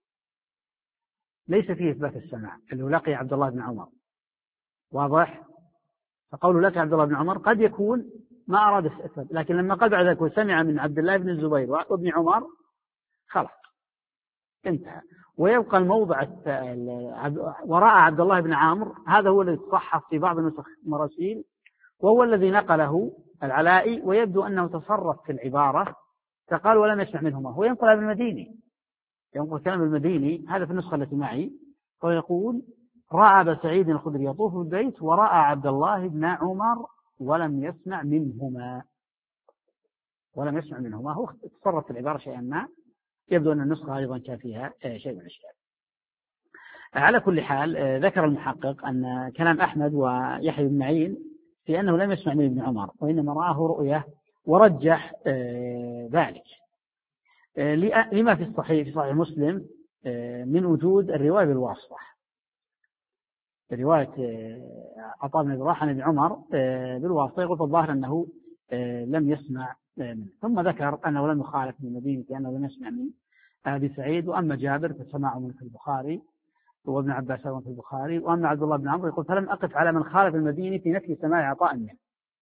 ليس فيه إثبات السماع اللي لقي عبد الله بن عمر. واضح؟ فقوله لقي عبد الله بن عمر قد يكون ما أراد الإثبات، لكن لما قال بعد ذلك سمع من عبد الله بن الزبير وابن عمر خلاص انتهى. ويبقى الموضع وراء عبد الله بن عمرو، هذا هو الذي صحح في بعض نسخ المراسيل، وهو الذي نقله العلائي، ويبدو أنه تصرف في العبارة فقال ولم يسمع منهما. هو ينقل ابن المديني، ينقل كلام المديني هذا في النسخة التي معي، ويقول رأى أبا سعيد الخدري يطوف البيت ورأى عبد الله بن عمر ولم يسمع منهما. ولم يسمع منهما هو تصرف في العبارة شيئا ما، يبدو أن النسخة أيضا كان فيها شيء من الأشياء. على كل حال ذكر المحقق أن كلام أحمد ويحيى بن معين في أنه لم يسمع من ابن عمر وإنما رآه رؤية، ورجح ذلك لما في الصحيح في صحيح مسلم من وجود الرواية بالواسطة، رواية عطاء بن أبي رباح عن ابن عمر بالواسطة، يقول الظاهر أنه لم يسمع منه. ثم ذكر أنه لم يخالف من المدينة أنه لم يسمع من أبي سعيد، وأما جابر فسماعه من في البخاري وابن عباس في البخاري، وأما عبد الله بن عمرو يقول فلم أقف على من خالف المدينة في نفي سماع عطاء منه.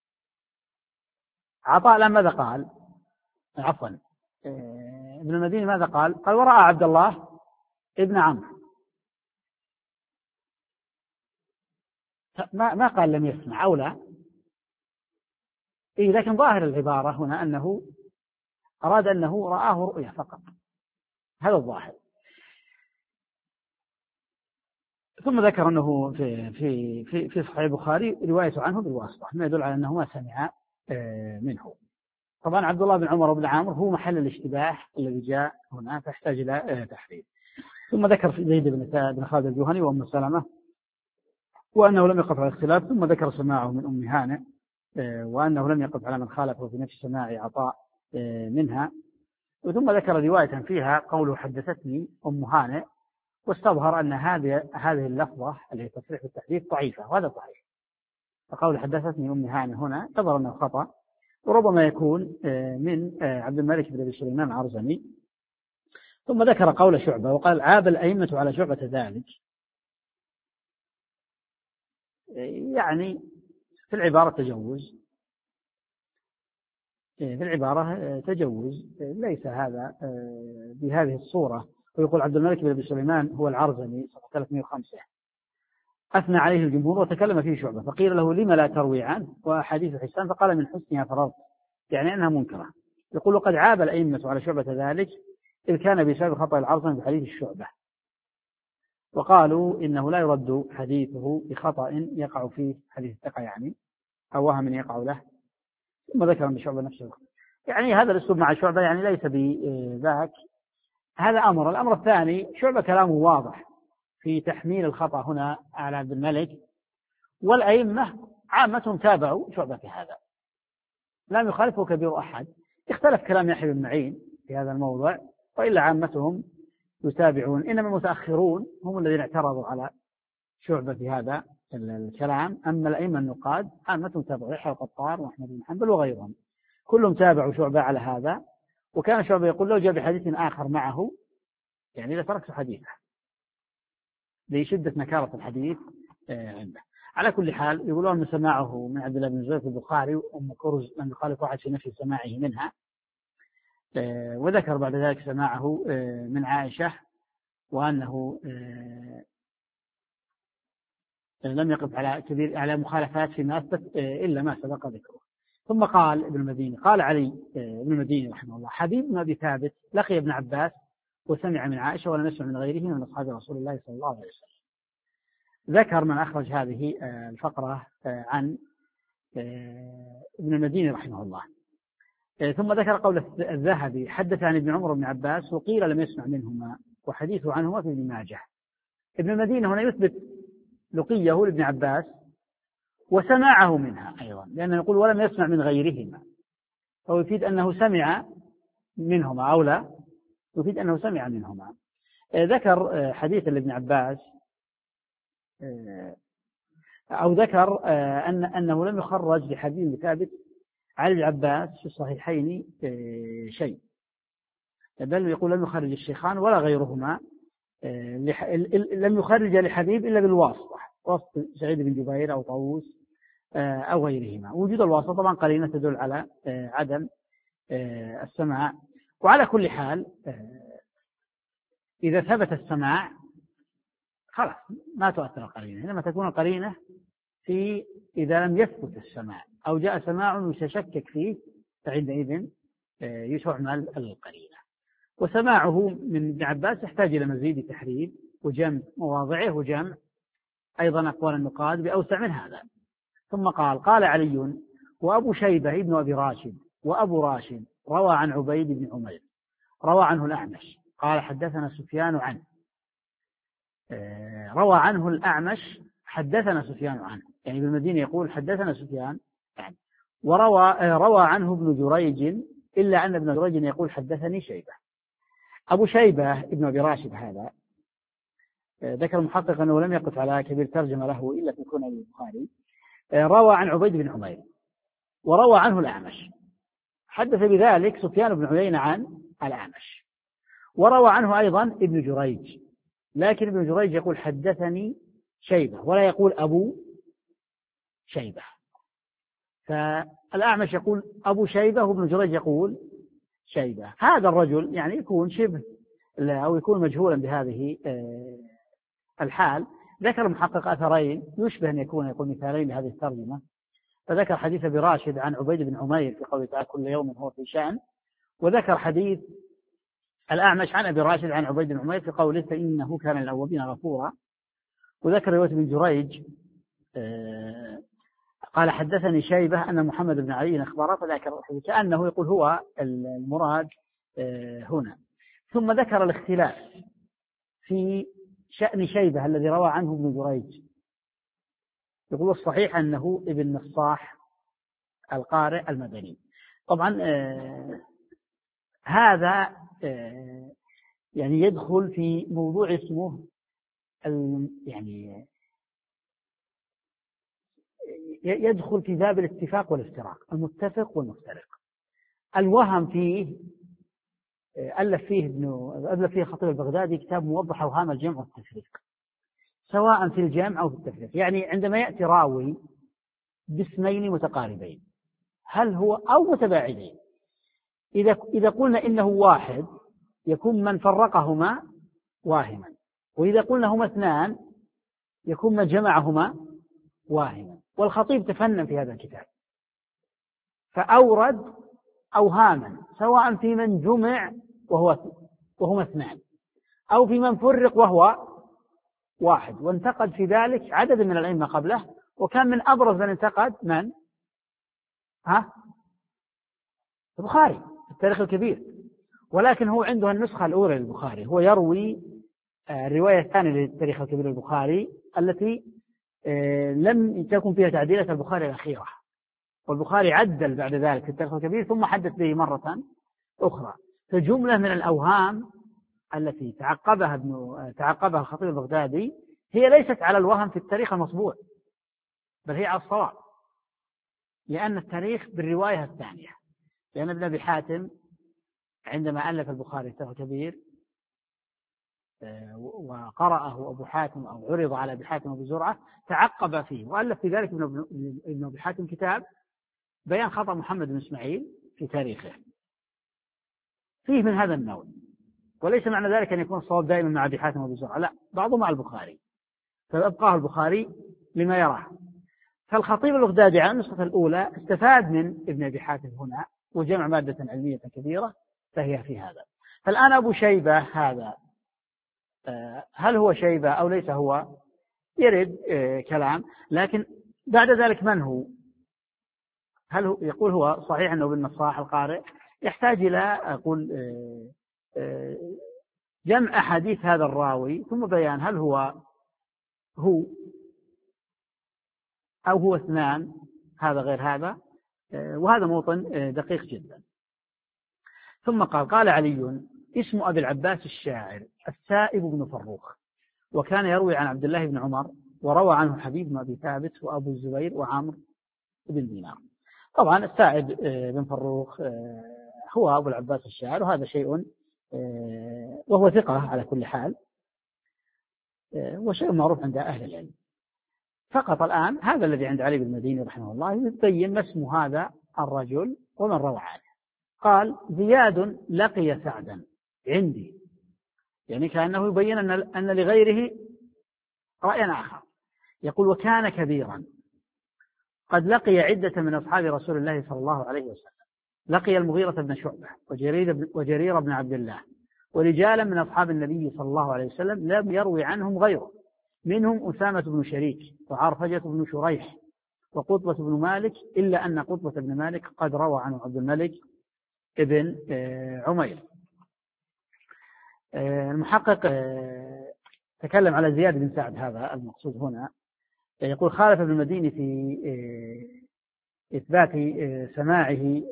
عطاء لما ماذا قال؟ عفوا ابن المديني ماذا قال؟ قال ورأى عبد الله ابن عمرو، ما ما قال لم يسمع أو لا. إيه، لكن ظاهر العبارة هنا أنه أراد أنه رآه رؤية فقط، هذا الظاهر. ثم ذكر أنه في في في في صحيح البخاري رواية عنه بالواسطة، ما يدل على أنه ما سمع منه. طبعا عبد الله بن عمر وابن عامر هو محل الاشتباه الذي جاء هنا، فيحتاج إلى تحرير. ثم ذكر في زيد بن خالد الجهني وأم سلمة وأنه لم يقف على الاختلاف، ثم ذكر سماعه من أم هانئ وأنه لم يقف على من خالفه في نفس سماع عطاء منها. ثم ذكر رواية فيها قوله حدثتني أم هانئ، واستظهر أن هذه هذه اللفظة اللي هي تصريح بالتحديث ضعيفة، وهذا صحيح. فقول حدثتني أم هانئ هنا يظهر أنه خطأ، وربما يكون من عبد الملك بن أبي سليمان العرزمي. ثم ذكر قول شعبة وقال عاب الأئمة على شعبة ذلك، يعني في العبارة تجوز، في العبارة تجوز، ليس هذا بهذه الصورة. ويقول عبد الملك بن أبي سليمان هو العرزمي صفحة ثلاثمائة وخمسة، أثنى عليه الجمهور وتكلم فيه شعبة، فقيل له لما لا تروي عنه وحديث حسان، فقال من حسنها فررت، يعني أنها منكرة. يقول قد عاب الأئمة على شعبة ذلك إذ كان بسبب خطأ العرزمي بحديث الشعبة، وقالوا إنه لا يرد حديثه بخطأ يقع فيه حديث الثقة يعني، أو وهم يقع له. ثم ذكر من شعبة نفسه، يعني هذا الأسلوب مع شعبة يعني ليس بذاك. هذا أمر. الأمر الثاني شعبة كلامه واضح في تحميل الخطأ هنا على عبد الملك، والأئمة عامة تابعوا شعبة في هذا، لم يخالفه كبير أحد. اختلف كلام يحيى بن معين في هذا الموضع، وإلا عامتهم يتابعون، إنما المتأخرون هم الذين اعترضوا على شعبة في هذا الكلام. أما الأئمة النقاد عامة تابعوا يحيى القطار وأحمد بن حنبل وغيرهم، كلهم تابعوا شعبة على هذا. وكان شعبة يقول لو جاء بحديث آخر معه يعني إذا تركت حديثه لشدة نكارة الحديث عنده. على كل حال يقولون من سماعه من عبد الله بن زبير في البخاري وأم كرز لم يخالف واحد في نفي سماعه منها، وذكر بعد ذلك سماعه من عائشة وأنه لم يقف على كبير على مخالفات فيما أثبت إلا ما سبق ذكره. ثم قال ابن المديني قال علي ابن المديني رحمه الله حبيب بن أبي ثابت لقي ابن عباس وسمع من عائشة ولم يسمع من غيره من أصحاب رسول الله صلى الله عليه وسلم. ذكر من أخرج هذه الفقرة عن ابن المديني رحمه الله. ثم ذكر قول الذهبي حدث عن ابن عمر وابن عباس وقيل لم يسمع منهما وحديثه عنهما في ابن ماجه. ابن المديني هنا يثبت لقيه لابن عباس وسماعه منها أيضا، لأنه يقول ولم يسمع من غيرهما، فهو يفيد أنه سمع منهما أو لا، يفيد أنه سمع منهما. ذكر حديث لابن عباس أو ذكر أن أنه لم يخرج لحديث ثابت عن ابن عباس في الصحيحين شيء، بل يقول لم يخرج الشيخان ولا غيرهما، لم يخرج لحبيب إلا بالواسطة، واسطة سعيد بن جبير أو طاووس أو غيرهما. وجود الواسطة طبعا قرينة تدل على عدم السماع. وعلى كل حال إذا ثبت السماع خلاص ما تؤثر القرينة، إنما تكون القرينة في إذا لم يثبت السماع أو جاء سماع ويتشكك فيه فعندئذ يستعمل القرينة. وسماعه من ابن عباس يحتاج إلى مزيد تحرير وجمع مواضعه وجمع أيضا أقوال النقاد بأوسع من هذا. ثم قال قال علي وأبو شيبة ابن أبي راشد وأبو راشد روى عن عبيد بن عمير روى عنه الأعمش قال حدثنا سفيان عنه، روى عنه الأعمش حدثنا سفيان عنه، يعني ابن المديني يقول حدثنا سفيان عنه. وروى روى عنه ابن جريج إلا أن ابن جريج يقول حدثني شيبة. أبو شيبة ابن أبي راشد هذا ذكر المحقق أنه لم يقف على كبير ترجمة له إلا في كون البخاري. روى عن عبيد بن عمير وروى عنه الأعمش، حدث بذلك سفيان بن عيينة عن الأعمش. وروى عنه أيضا ابن جريج، لكن ابن جريج يقول حدثني شيبة ولا يقول أبو شيبة، فالأعمش يقول أبو شيبة وابن جريج يقول شيبة. هذا الرجل يعني يكون شبه أو يكون مجهولا بهذه الحال. ذكر محقق أثرين يشبه أن يكون يقول مثالين لهذه الترجمة، فذكر حديث أبي راشد عن عبيد بن عمير في قوله تعالى كل يوم هو في شأن، وذكر حديث الأعمش عن أبي راشد عن عبيد بن عمير في قوله فإنه كان للأوابين غفورا. وذكر رواية بن جريج قال حدثني شيبة أن محمد بن علي أخبره، فذكر كأنه يقول هو المراد هنا. ثم ذكر الاختلاف في شأن شيبة الذي روى عنه ابن جريج، يقول الصحيح أنه ابن نصاح القارئ المدني. طبعا آه هذا آه يعني يدخل في موضوع اسمه يعني يدخل في باب الاتفاق والافتراق، المتفق والمفترق. الوهم فيه ألف فيه ابن ألف فيه خطيب البغدادي كتاب موضح أوهام الجمع والتفريق، سواء في الجمع أو في التفريق. يعني عندما يأتي راوي باسمين متقاربين هل هو أو متباعدين، إذا إذا قلنا إنه واحد يكون من فرقهما واهما، وإذا قلنا هما اثنان يكون من جمعهما واهما. والخطيب تفنن في هذا الكتاب فأورد أوهاما سواء في من جمع وهو وهما اثنان أو في من فرق وهو واحد، وانتقد في ذلك عدد من الأئمة قبله، وكان من أبرز من انتقد من ها البخاري في التاريخ الكبير. ولكن هو عنده النسخة الأولى للبخاري، هو يروي الرواية الثانية للتاريخ الكبير البخاري التي لم تكن فيها تعديلات البخاري الأخيرة، والبخاري عدل بعد ذلك في التاريخ الكبير ثم حدث به مرة أخرى. فجملة من الأوهام التي تعقبها ابن تعقبها الخطيب البغدادي هي ليست على الوهم في التاريخ المطبوع، بل هي على الصواب، لأن التاريخ بالرواية الثانية، لأن ابن أبي حاتم عندما ألف البخاري كتاب كبير وقرأه أبو حاتم أو عرض على أبي حاتم أبو زرعة تعقب فيه، وألف في ذلك ابن أبي حاتم كتاب بيان خطأ محمد بن إسماعيل في تاريخه، فيه من هذا النوع. وليس معنى ذلك أن يكون الصواب دائما مع أبي حاتم أبو زرعة، لا، بعضه مع البخاري، فأبقاه البخاري لما يراه. فالخطيب البغدادي على النسخة الأولى استفاد من ابن أبي حاتم هنا وجمع مادة علمية كبيرة، فهي في هذا. فالآن أبو شيبة هذا هل هو شيبة أو ليس هو يرد كلام، لكن بعد ذلك من هو؟ هل هو يقول هو صحيح أنه بن نصاح القارئ؟ يحتاج إلى أقول جمع أحاديث هذا الراوي ثم بيان هل هو هو أو هو اثنان، هذا غير هذا، وهذا موطن دقيق جدا. ثم قال قال علي اسم أبي العباس الشاعر السائب بن فروخ، وكان يروي عن عبد الله بن عمر، وروى عنه حبيب بن أبي ثابت وأبو الزبير وعامر بن دينار. طبعا السائب بن فروخ هو أبو العباس الشاعر، وهذا شيء وهو ثقة على كل حال، وشيء معروف عند أهل العلم. فقط الآن هذا الذي عند علي بن المديني رحمه الله يبين ما اسم هذا الرجل ومن روى عنه. قال زياد لقي سعدا عندي، يعني كأنه يبين أن, أن لغيره رأيا آخر. يقول وكان كبيرا قد لقي عدة من أصحاب رسول الله صلى الله عليه وسلم، لقي المغيرة بن شعبة وجرير, وجرير بن عبد الله ورجالا من أصحاب النبي صلى الله عليه وسلم لم يروي عنهم غيره، منهم أسامة بن شريك وعرفجة بن شريح وقطبة بن مالك، إلا أن قطبة بن مالك قد روى عنه عبد الملك ابن عمير. المحقق تكلم على زياد بن سعد هذا المقصود هنا، يقول خالف ابن المديني في إثبات سماعه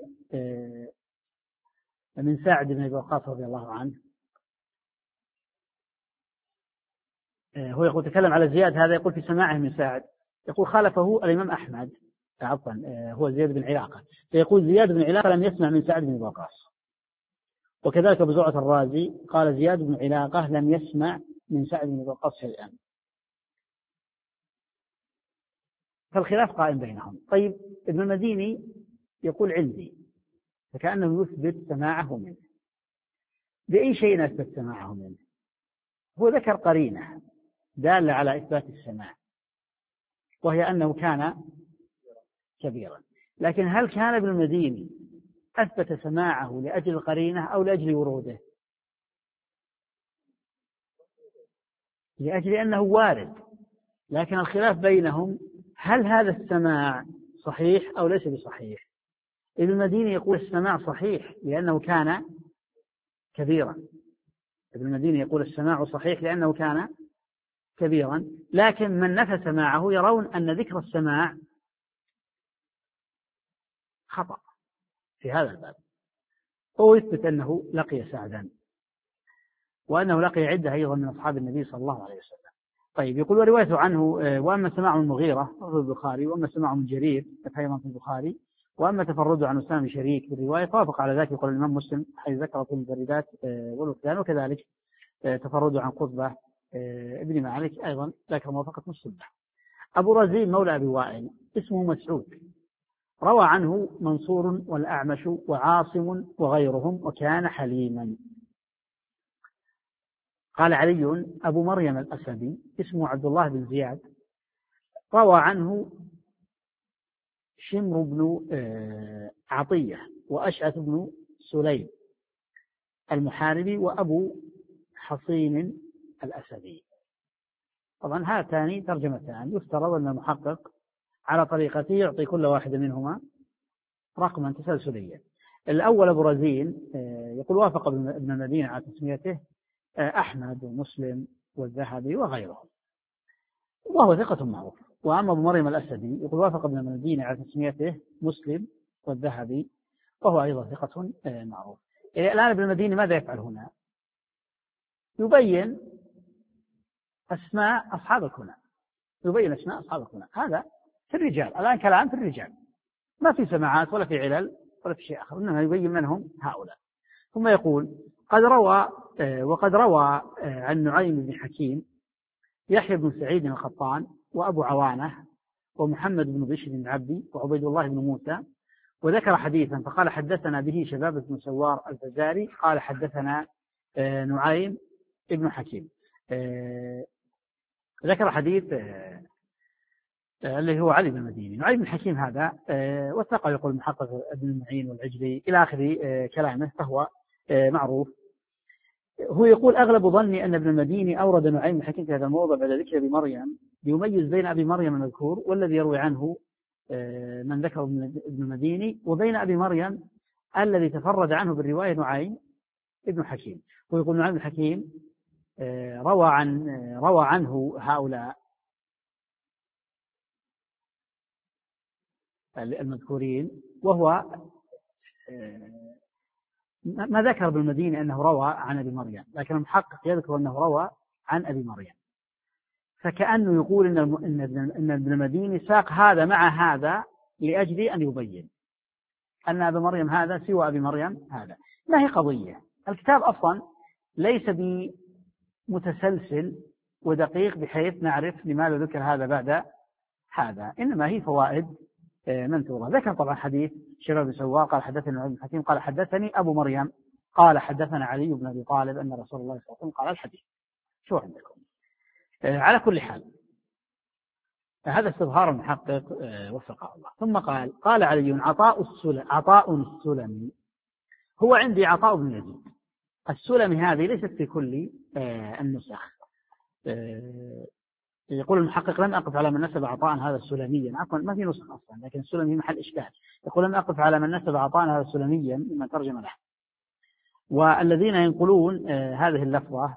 من سعد بن أبي وقاص رضي الله عنه. هو يقول تكلم على زياد هذا، يقول في سماعه من سعد، يقول خالفه الإمام أحمد، عفوا هو زياد بن علاقة، فيقول زياد بن علاقة لم يسمع من سعد بن أبي وقاص. وكذلك أبو زرعة الرازي قال زياد بن علاقة لم يسمع من سعد بن أبي وقاص شيئا. فالخلاف قائم بينهم. طيب ابن المديني يقول عندي، فكأنه يثبت سماعه منه. بأي شيء أثبت سماعه منه؟ هو ذكر قرينة دالة على إثبات السماع، وهي أنه كان كبيرا. لكن هل كان ابن المديني أثبت سماعه لأجل القرينة أو لأجل وروده؟ لأجل أنه وارد. لكن الخلاف بينهم هل هذا السماع صحيح أو ليس بصحيح؟ ابن المديني يقول السماع صحيح لأنه كان كبيرا. ابن المديني يقول السماع صحيح لأنه كان كبيرا، لكن من نفى سماعه يرون أن ذكر السماع خطأ في هذا الباب. هو يثبت أنه لقي سعدا، وأنه لقي عدة أيضا من أصحاب النبي صلى الله عليه وسلم. طيب يقول وروايته عنه وأما سماع المغيرة في البخاري، وأما سماع من جرير أيضا في البخاري، وأما تفرده عن أسامة شريك بالرواية فوافق على ذلك يقول الإمام مسلم حيث ذكر في البريدات والوكلان، وكذلك تفرده عن قطبة ابن مالك أيضا ذكر موافقة مسلم. أبو رزين مولى أبي وائل اسمه مسعود، روى عنه منصور والأعمش وعاصم وغيرهم، وكان حليما. قال علي أبو مريم الأسدي اسمه عبد الله بن زياد، روى عنه شمر بن عطية وأشعث بن سليم المحاربي وأبو حصين الأسدي. طبعا هاتان ترجمتان، يفترض أن المحقق على طريقته يعطي كل واحد منهما رقما تسلسليا. الأول أبو رزين يقول وافق ابن المديني على تسميته أحمد ومسلم والذهبي وغيرهم، وهو ثقة معروف. وأما أبو مريم الأسدي يقول وافق ابن المديني على تسميته مسلم والذهبي، وهو أيضا ثقة معروف. الآن ابن المديني ماذا يفعل هنا؟ يبين أسماء أصحاب الكنى، يبين أسماء أصحاب الكنى. هذا في الرجال، الآن كلام في الرجال، ما في سماعات ولا في علل ولا في شيء آخر، إنما يبين من هم هؤلاء. ثم يقول قد روى وقد روى عن نعيم بن حكيم يحيى بن سعيد القطان وأبو عوانة ومحمد بن بشر العبدي وعبيد الله بن موسى، وذكر حديثا فقال حدثنا به شباب بن سوار الفزاري قال حدثنا نعيم بن حكيم. ذكر حديث اللي هو علي بن المديني. نعيم بن حكيم هذا وثقه يقول المحقق ابن المعين والعجلي إلى آخر كلامه، فهو معروف. هو يقول أغلب ظني أن ابن المديني أورد نعيم بن حكيم في هذا الموضع بعد ذكر أبي مريم ليميز بين أبي مريم المذكور والذي يروي عنه من ذكر ابن المديني وبين أبي مريم الذي تفرد عنه بالرواية نعيم ابن حكيم. ويقول نعيم بن حكيم روى عن روى عنه هؤلاء المذكورين، وهو ما ذكر ابن المديني أنه روى عن أبي مريم، لكن المحقق يذكر أنه روى عن أبي مريم، فكأنه يقول إن إن ابن المديني ساق هذا مع هذا لأجل أن يبين أن أبي مريم هذا سوى أبي مريم هذا. ما هي قضية الكتاب أصلا ليس بمتسلسل ودقيق بحيث نعرف لماذا ذكر هذا بعد هذا، إنما هي فوائد منثورة. ذكر طبعا حديث شباب بن سوار قال حدثني نعيم بن حكيم قال حدثني أبو مريم قال حدثنا علي بن أبي طالب أن رسول الله صلى الله عليه وسلم قال الحديث. شو عندكم؟ على كل حال هذا استظهار المحقق وفقه الله. ثم قال قال علي عطاء السلم عطاء السلمي هو عندي عطاء بن يزيد السلمي، هذه ليست في كل النسخ. يقول المحقق لم أقف على من نسب عطاء هذا السلميا، عفوا ما في نسخ أصلا لكن السلمي محل إشكال. يقول لم أقف على من نسب عطاء هذا السلميا مما ترجم له. والذين ينقلون هذه اللفظة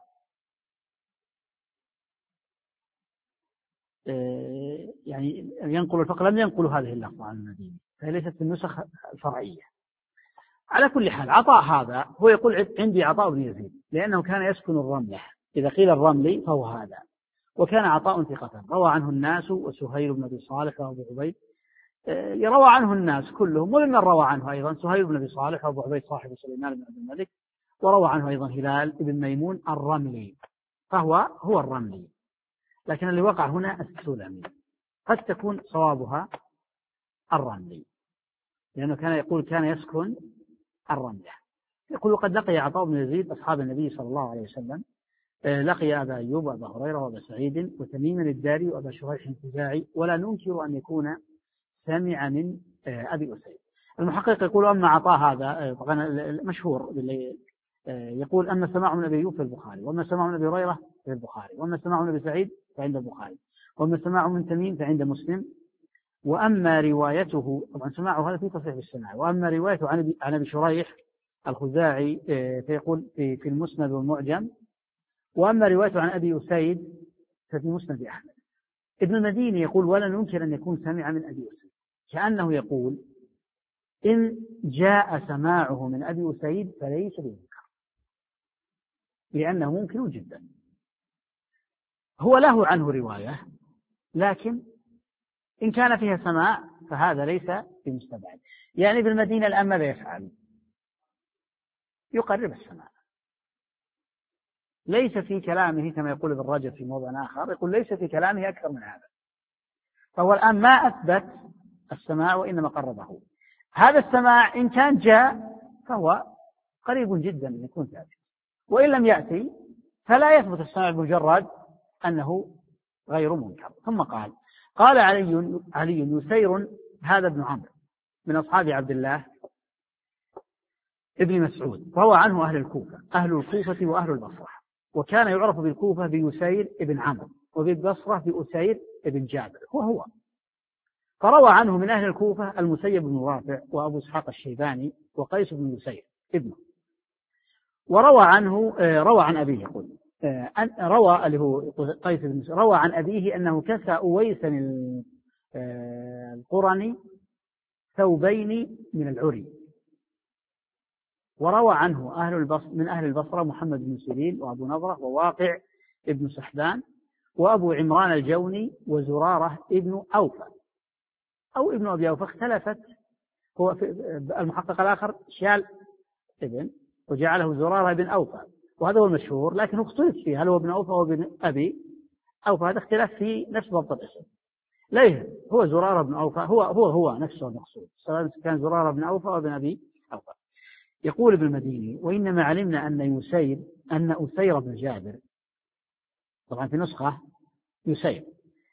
يعني ينقل الفقه لم ينقلوا هذه اللفظة عن المديني، فهي ليست في النسخ الفرعية. على كل حال عطاء هذا هو يقول عندي عطاء بن يزيد لأنه كان يسكن الرملة، إذا قيل الرملي فهو هذا، وكان عطاء ثقة روى عنه الناس وسهيل بن أبي صالح وأبو عبيد، يروى عنه الناس كلهم، ومن روى عنه أيضا سهيل بن أبي صالح وأبو عبيد صاحب سليمان بن عبد الملك، وروى عنه أيضا هلال بن ميمون الرملي، فهو هو الرملي، لكن اللي وقع هنا السلمي، قد تكون صوابها الرملي لأنه كان يقول كان يسكن الرملة. يقول قد لقي عطاء بن يزيد أصحاب النبي صلى الله عليه وسلم، لقي أبا أيوب وأبا هريرة وأبا سعيد وتميما الداري وأبا شريح الخزاعي، ولا ننكر أن يكون سمع من أبي أسيد. المحقق يقول أما عطاء هذا طبعا مشهور يقول أما سماع من أبي أيوب في البخاري، وأما سماع من أبي هريرة في البخاري، وأما سماع من أبي سعيد فعند البخاري، وأما سماع من تميم فعند مسلم، وأما روايته طبعا سماعه هذا في تصحيح السماع، وأما روايته عن عن أبي شريح الخزاعي فيقول في في المسند والمعجم، وأما روايته عن أبي أسيد ففي مسند أحمد. ابن المديني يقول ولا ننكر أن يكون سمع من أبي أسيد، كأنه يقول إن جاء سماعه من أبي أسيد فليس بمنكر لأنه ممكن جدا، هو له عنه رواية لكن إن كان فيها سماع فهذا ليس بمستبعد. يعني بالمدينة الآن ماذا يفعل؟ يقرب السماع، ليس في كلامه كما يقول ابن رجب في موضع آخر، يقول ليس في كلامه أكثر من هذا، فهو الآن ما أثبت السماع وإنما قربه. هذا السماع إن كان جاء فهو قريب جدا من يكون ثابت، وإن لم يأتي فلا يثبت السماع بمجرد أنه غير منكر. ثم قال قال علي علي يسير هذا ابن عمرو من أصحاب عبد الله ابن مسعود، روى عنه أهل الكوفة أهل الكوفة وأهل البصرة، وكان يعرف بالكوفة بيسير ابن عمرو وبالبصرة بأسير ابن جابر هو هو. فروى عنه من أهل الكوفة المسيب بن رافع وأبو إسحاق الشيباني وقيس بن يسير ابنه، وروى عنه روى عن أبيه يقول روى اللي هو قيس بن يسير روى عن أبيه أنه كسى أويسا القرني ثوبين من العري، وروى عنه أهل البصر من أهل البصرة محمد بن سيرين وأبو نضرة وواقع ابن سحبان وأبو عمران الجوني وزرارة ابن أوفى أو ابن أبي أوفى. اختلفت، هو في المحقق الآخر شال ابن وجعله زرارة بن أوفى، وهذا هو المشهور، لكن اختلف فيه هل هو ابن أوفى أو ابن أبي أوفى، هذا اختلاف في نفس ضبط الاسم. ليه هو زرارة بن أوفى، هو هو هو نفسه المقصود، سواء كان زرارة بن أوفى أو ابن أبي أوفى. يقول ابن المديني: وإنما علمنا أن يسير أن أسير بن جابر، طبعا في نسخة يسير،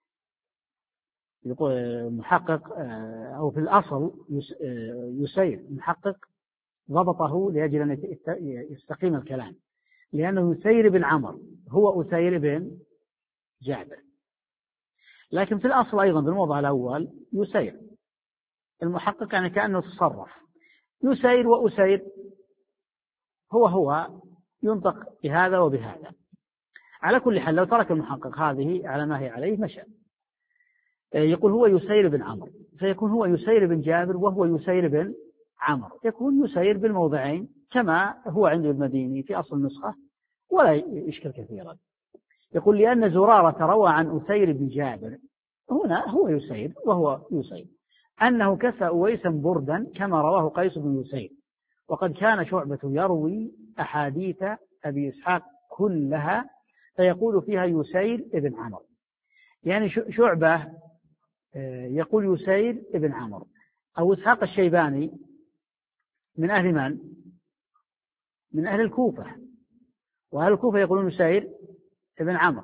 يقول المحقق أو في الأصل يسير، المحقق ضبطه لأجل أن يستقيم الكلام، لأنه يسير بن عمرو هو أسير بن جابر، لكن في الأصل أيضا بالموضع الأول يسير، المحقق يعني كأنه تصرف يسير وأسير هو هو ينطق بهذا وبهذا. على كل حال لو ترك المحقق هذه على ما هي عليه مشى. يقول هو يسير بن عمرو، فيكون هو يسير بن جابر وهو يسير بن عمرو، يكون يسير بالموضعين كما هو عند المديني في أصل النسخة ولا يشكل كثيرا. يقول لأن زرارة روى عن أسير بن جابر، هنا هو يسير وهو يسير، أنه كسى أويسا بردا كما رواه قيس بن يسير، وقد كان شعبة يروي أحاديث أبي إسحاق كلها فيقول فيها يسير ابن عمرو، يعني شعبة يقول يسير ابن عمرو. أو إسحاق الشيباني من أهل من؟ من أهل الكوفة، وأهل الكوفة يقولون يسير ابن عمرو،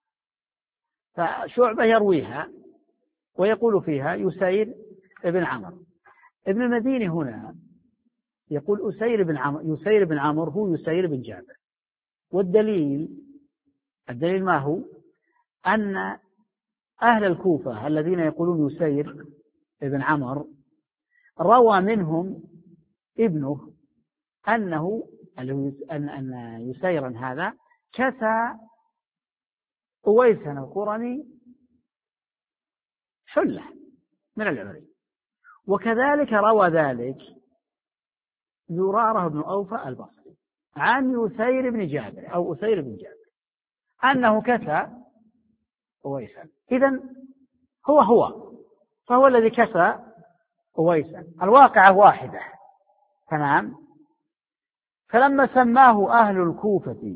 فشعبة يرويها ويقول فيها يسير ابن عمرو. ابن المديني هنا يقول أسير بن عمرو، يسير بن عمرو هو يسير بن جابر، والدليل الدليل ما هو؟ أن أهل الكوفة الذين يقولون يسير ابن عمرو روى منهم ابنه أنه أن أن يسيرا هذا كسى أويسا القرني حلة من العمري، وكذلك روى ذلك زرارة بن أوفى البصري عن يسير بن جابر أو أسير بن جابر أنه كسى أويسا. إذن هو هو فهو الذي كسى أويسا، الواقعة واحدة تمام. فلما سماه أهل الكوفة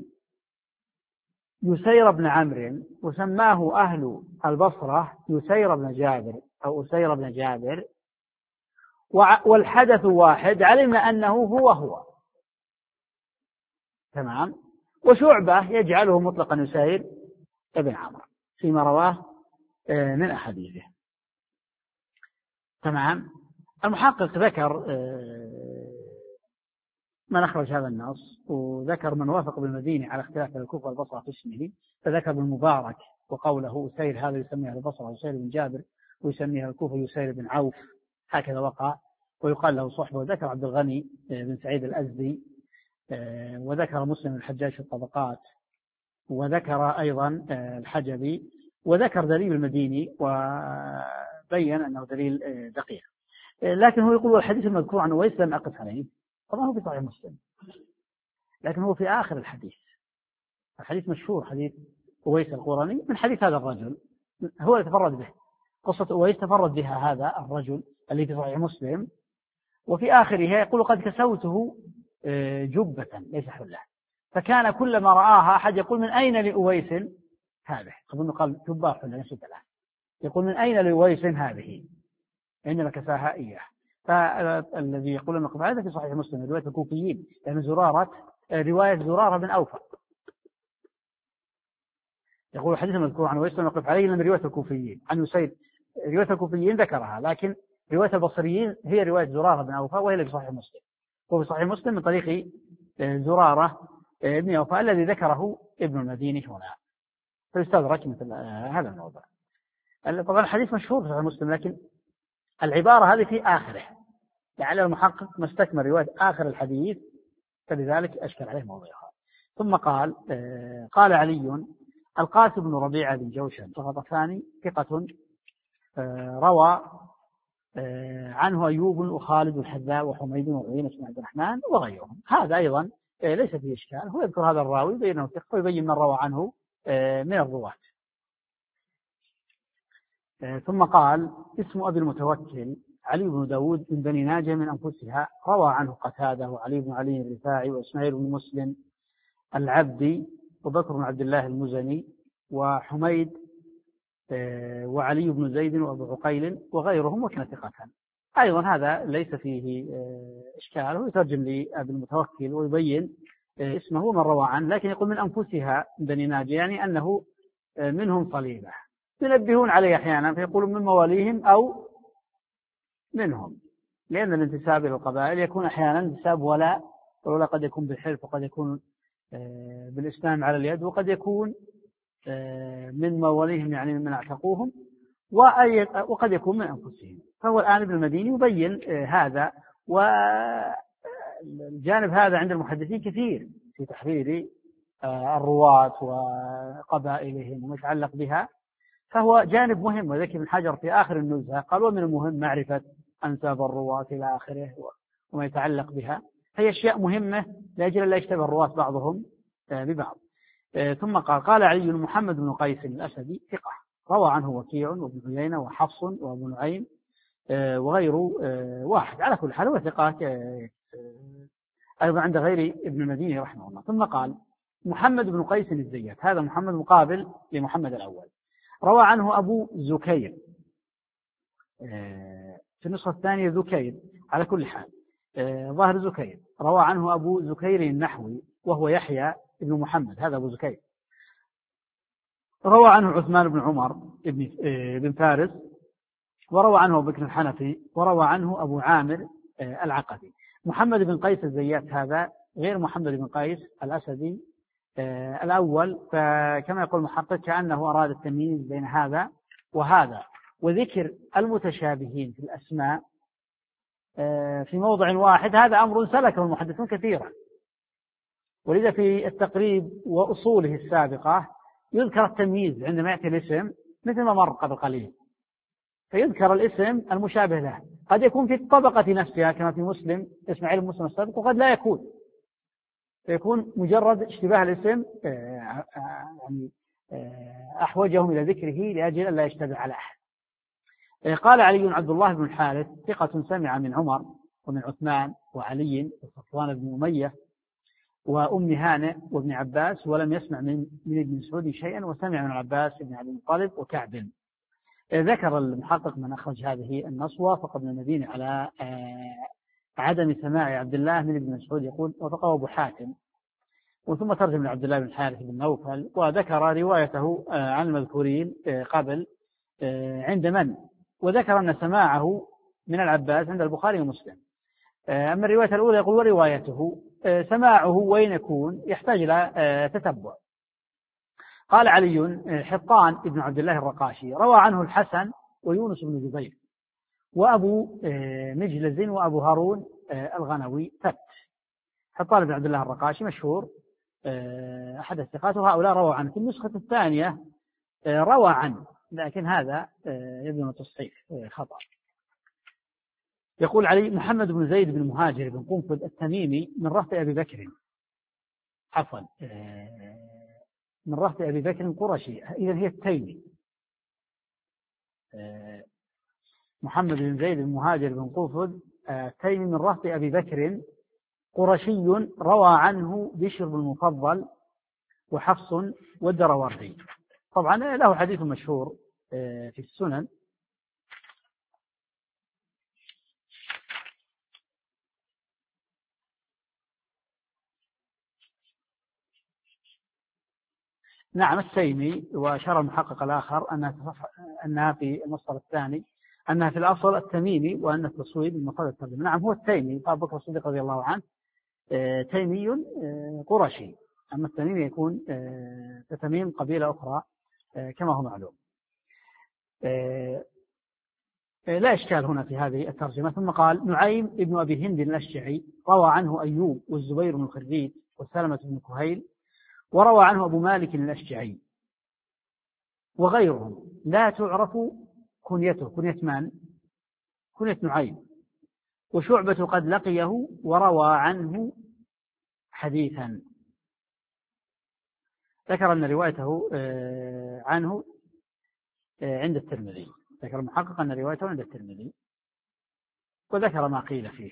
يسير بن عمرو وسماه أهل البصرة يسير بن جابر أو أسير بن جابر والحدث واحد، علمنا أنه هو هو تمام. وشعبة يجعله مطلقا يسير ابن عمرو فيما رواه من أحاديثه تمام. المحقق ذكر من أخرج هذا النص، وذكر من وافق بالمدينة على اختلاف الكوفة والبصرة في اسمه، فذكر بالمبارك وقوله أسير هذا يسميها البصرة يسير بن جابر ويسميها الكوفة يسير بن عوف، هكذا وقع ويقال له صحبه. وذكر عبد الغني بن سعيد الأزدي، وذكر مسلم الحجاج في الطبقات، وذكر أيضا الحجبي، وذكر دليل المديني وبين أنه دليل دقيق. لكن هو يقول الحديث المذكور عن أويس لم أقف عليه، طبعا هو في صحيح مسلم لكن هو في آخر الحديث. الحديث مشهور حديث أويس القرني من حديث هذا الرجل، هو اللي تفرد به، قصة أويس تفرد بها هذا الرجل اللي في صحيح مسلم، وفي آخرها يقول قد كسوته جبة ليس حلة، فكان كلما رآها أحد يقول من أين لأويس هذه، أظن قال جبة حلة نسيت الآن، يقول من أين لأويس هذه إنما كساها إياه. فالذي يقول النقب هذا في صحيح مسلم رواية الكوفيين، لأن زرارة رواية زرارة بن أوفى، يقول حديث مذكور عن أويس نقف عليه من رواية الكوفيين عن يسير، رواية الكوفيين ذكرها، لكن رواية البصريين هي رواية زرارة بن أوفى وهي اللي في صحيح مسلم، وفي صحيح مسلم من طريق زرارة بن أوفى الذي ذكره ابن المديني هنا، فيستدرك مثل هذا الموضوع. طبعا الحديث مشهور في صحيح مسلم، لكن العبارة هذه في آخره، لعل المحقق ما استكمل رواية آخر الحديث فلذلك أشكل عليه موضوعها. ثم قال قال علي القاسم بن ربيعة بن جوشن الغطفاني ثقة روى عنه أيوب وخالد والحذاء وحميد وعيينة بن عبد الرحمن وغيرهم. هذا أيضا ليس فيه إشكال، هو يذكر هذا الراوي بينه ثقة ويبين من روى عنه من الرواة. ثم قال اسم أبي المتوكل علي بن داود من بني ناجه من أنفسها، روى عنه قتادة وعلي بن علي الرفاعي وإسماعيل بن مسلم العبدي وبكر بن عبد الله المزني وحميد وعلي بن زيد وأبو عقيل وغيرهم وكان ثقة. أيضا هذا ليس فيه إشكال، هو يترجم لأبي المتوكل ويبين اسمه ومن روى عنه، لكن يقول من أنفسها بني ناجه يعني أنه منهم صليبة، ينبهون عليه أحيانا فيقولون من مواليهم أو منهم، لأن الانتساب إلى القبائل يكون أحيانا انتساب ولا ولا قد يكون بالحلف وقد يكون بالإسلام على اليد وقد يكون من مواليهم يعني من اعتقوهم وقد يكون من أنفسهم. فهو الآن ابن المديني يبين هذا، والجانب هذا عند المحدثين كثير في تحرير الرواة وقبائلهم وما يتعلق بها، فهو جانب مهم. وذكي بن حجر في آخر النزهة قال ومن المهم معرفة أنساب الرواة إلى آخره وما يتعلق بها، هي أشياء مهمة لأجل لا يشتبه الرواة بعضهم ببعض. ثم قال قال علي محمد بن قيس الأسدي ثقة، روى عنه وكيع وابن عيينة وحفص وابو نعيم وغيره واحد، على كل حال هو ثقة أيضا عند غير ابن المديني رحمه الله. ثم قال محمد بن قيس الزيات، هذا محمد مقابل لمحمد الأول، روى عنه أبو زكير، في النسخة الثانية زكير، على كل حال ظاهر زكير، روى عنه أبو زكير النحوي وهو يحيى ابن محمد، هذا أبو زكير. روى عنه عثمان بن عمر ابن ابن فارس، وروى عنه أبو بكر الحنفي، وروى عنه أبو عامر العقدي. محمد بن قيس الزيات هذا غير محمد بن قيس الأسدي الأول، فكما يقول المحقق كأنه أراد التمييز بين هذا وهذا، وذكر المتشابهين في الأسماء في موضع واحد هذا أمر سلكه المحدثون كثيرا، ولذا في التقريب وأصوله السابقة يذكر التمييز عندما يأتي الاسم مثل ما مر قبل قليل، فيذكر الاسم المشابه له، قد يكون في الطبقة نفسها كما في مسلم إسماعيل بن مسلم السابق، وقد لا يكون، فيكون مجرد اشتباه الاسم يعني أحوجهم إلى ذكره لأجل أن لا يشتبه على أحد. قال علي عبد الله بن الحارث ثقة سمع من عمر ومن عثمان وعلي وصفوان بن أمية وأم هانئ وابن عباس، ولم يسمع من من ابن مسعود شيئا، وسمع من عباس بن عبد المطلب وكعب. ذكر المحقق من أخرج هذه النص وافق ابن المديني على عدم سماع عبد الله من ابن مسعود، يقول وافقه أبو حاتم، وثم ترجم لعبد الله بن الحارث بن نوفل، وذكر روايته عن المذكورين قبل عند من، وذكر أن سماعه من العباس عند البخاري ومسلم. أما الرواية الأولى يقول وروايته سماعه وين يكون يحتاج إلى تتبع. قال علي حطان ابن عبد الله الرقاشي روى عنه الحسن ويونس بن جبير وأبو مجلز وأبو هارون الغنوي ثبت. حطان بن عبد الله الرقاشي مشهور أحد الثقات، وهؤلاء روى عنه. في النسخة الثانية روى عنه، لكن هذا يبدو تصحيح خطأ. يقول علي محمد بن زيد بن مهاجر بن قنفذ التميمي من رهط أبي بكر، عفوا من رهط أبي بكر قرشي، إذا هي التيمي. محمد بن زيد بن مهاجر بن قنفذ التيمي من رهط أبي بكر قرشي، روى عنه بشر بن المفضل وحفص والدروردي. طبعا له حديث مشهور في السنن، نعم التيمي، وأشار المحقق الآخر أنها أنها في المصدر الثاني أنها في الأصل التميمي، وأن التصويب من مصدر الترجمة. نعم هو التيمي، أبو بكر الصديق رضي الله عنه تيمي قرشي، أما التميمي يكون تتميم قبيلة أخرى كما هو معلوم. لا إشكال هنا في هذه الترجمة. ثم قال نعيم ابن أبي هند الأشجعي روى عنه أيوب والزبير بن الخريج وسلمة بن كهيل، وروى عنه أبو مالك الأشجعي وغيرهم، لا تعرف كنيته، كنية من؟ كنية نعيم. وشعبة قد لقيه وروى عنه حديثا. ذكر أن روايته عنه عند الترمذي، ذكر المحقق أن روايته عند الترمذي، وذكر ما قيل فيه.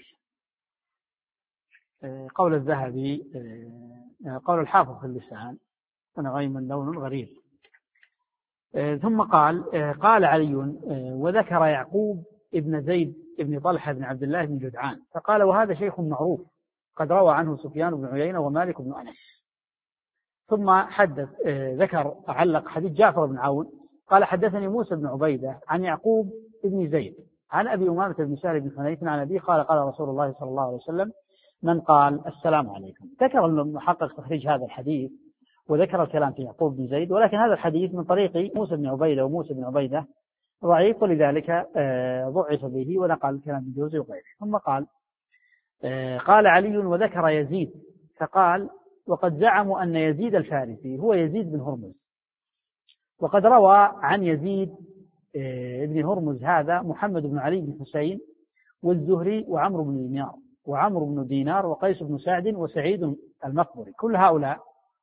قول الذهبي، قول الحافظ في اللسان: ونعيم لون غريب. ثم قال قال علي: وذكر يعقوب ابن زيد ابن طلحة بن عبد الله بن جدعان، فقال: وهذا شيخ معروف قد روى عنه سفيان بن عيينة ومالك بن أنس. ثم حدث ذكر علق حديث جعفر بن عون قال: حدثني موسى بن عبيدة عن يعقوب بن زيد عن أبي أمامة بن سهل بن حنيف عن أبيه قال: قال رسول الله صلى الله عليه وسلم: من قال السلام عليكم. ذكر المحقق تخريج هذا الحديث وذكر الكلام في يعقوب بن زيد، ولكن هذا الحديث من طريق موسى بن عبيدة، وموسى بن عبيدة ضعيف، ولذلك ضعف به ونقل الكلام من جوزي وغيره. ثم قال قال علي: وذكر يزيد، فقال: وقد زعموا أن يزيد الفارسي هو يزيد بن هرمز، وقد روى عن يزيد بن هرمز هذا محمد بن علي بن حسين والزهري وعمرو بن دينار وعمرو بن دينار وقيس بن سعد وسعيد المقبري، كل هؤلاء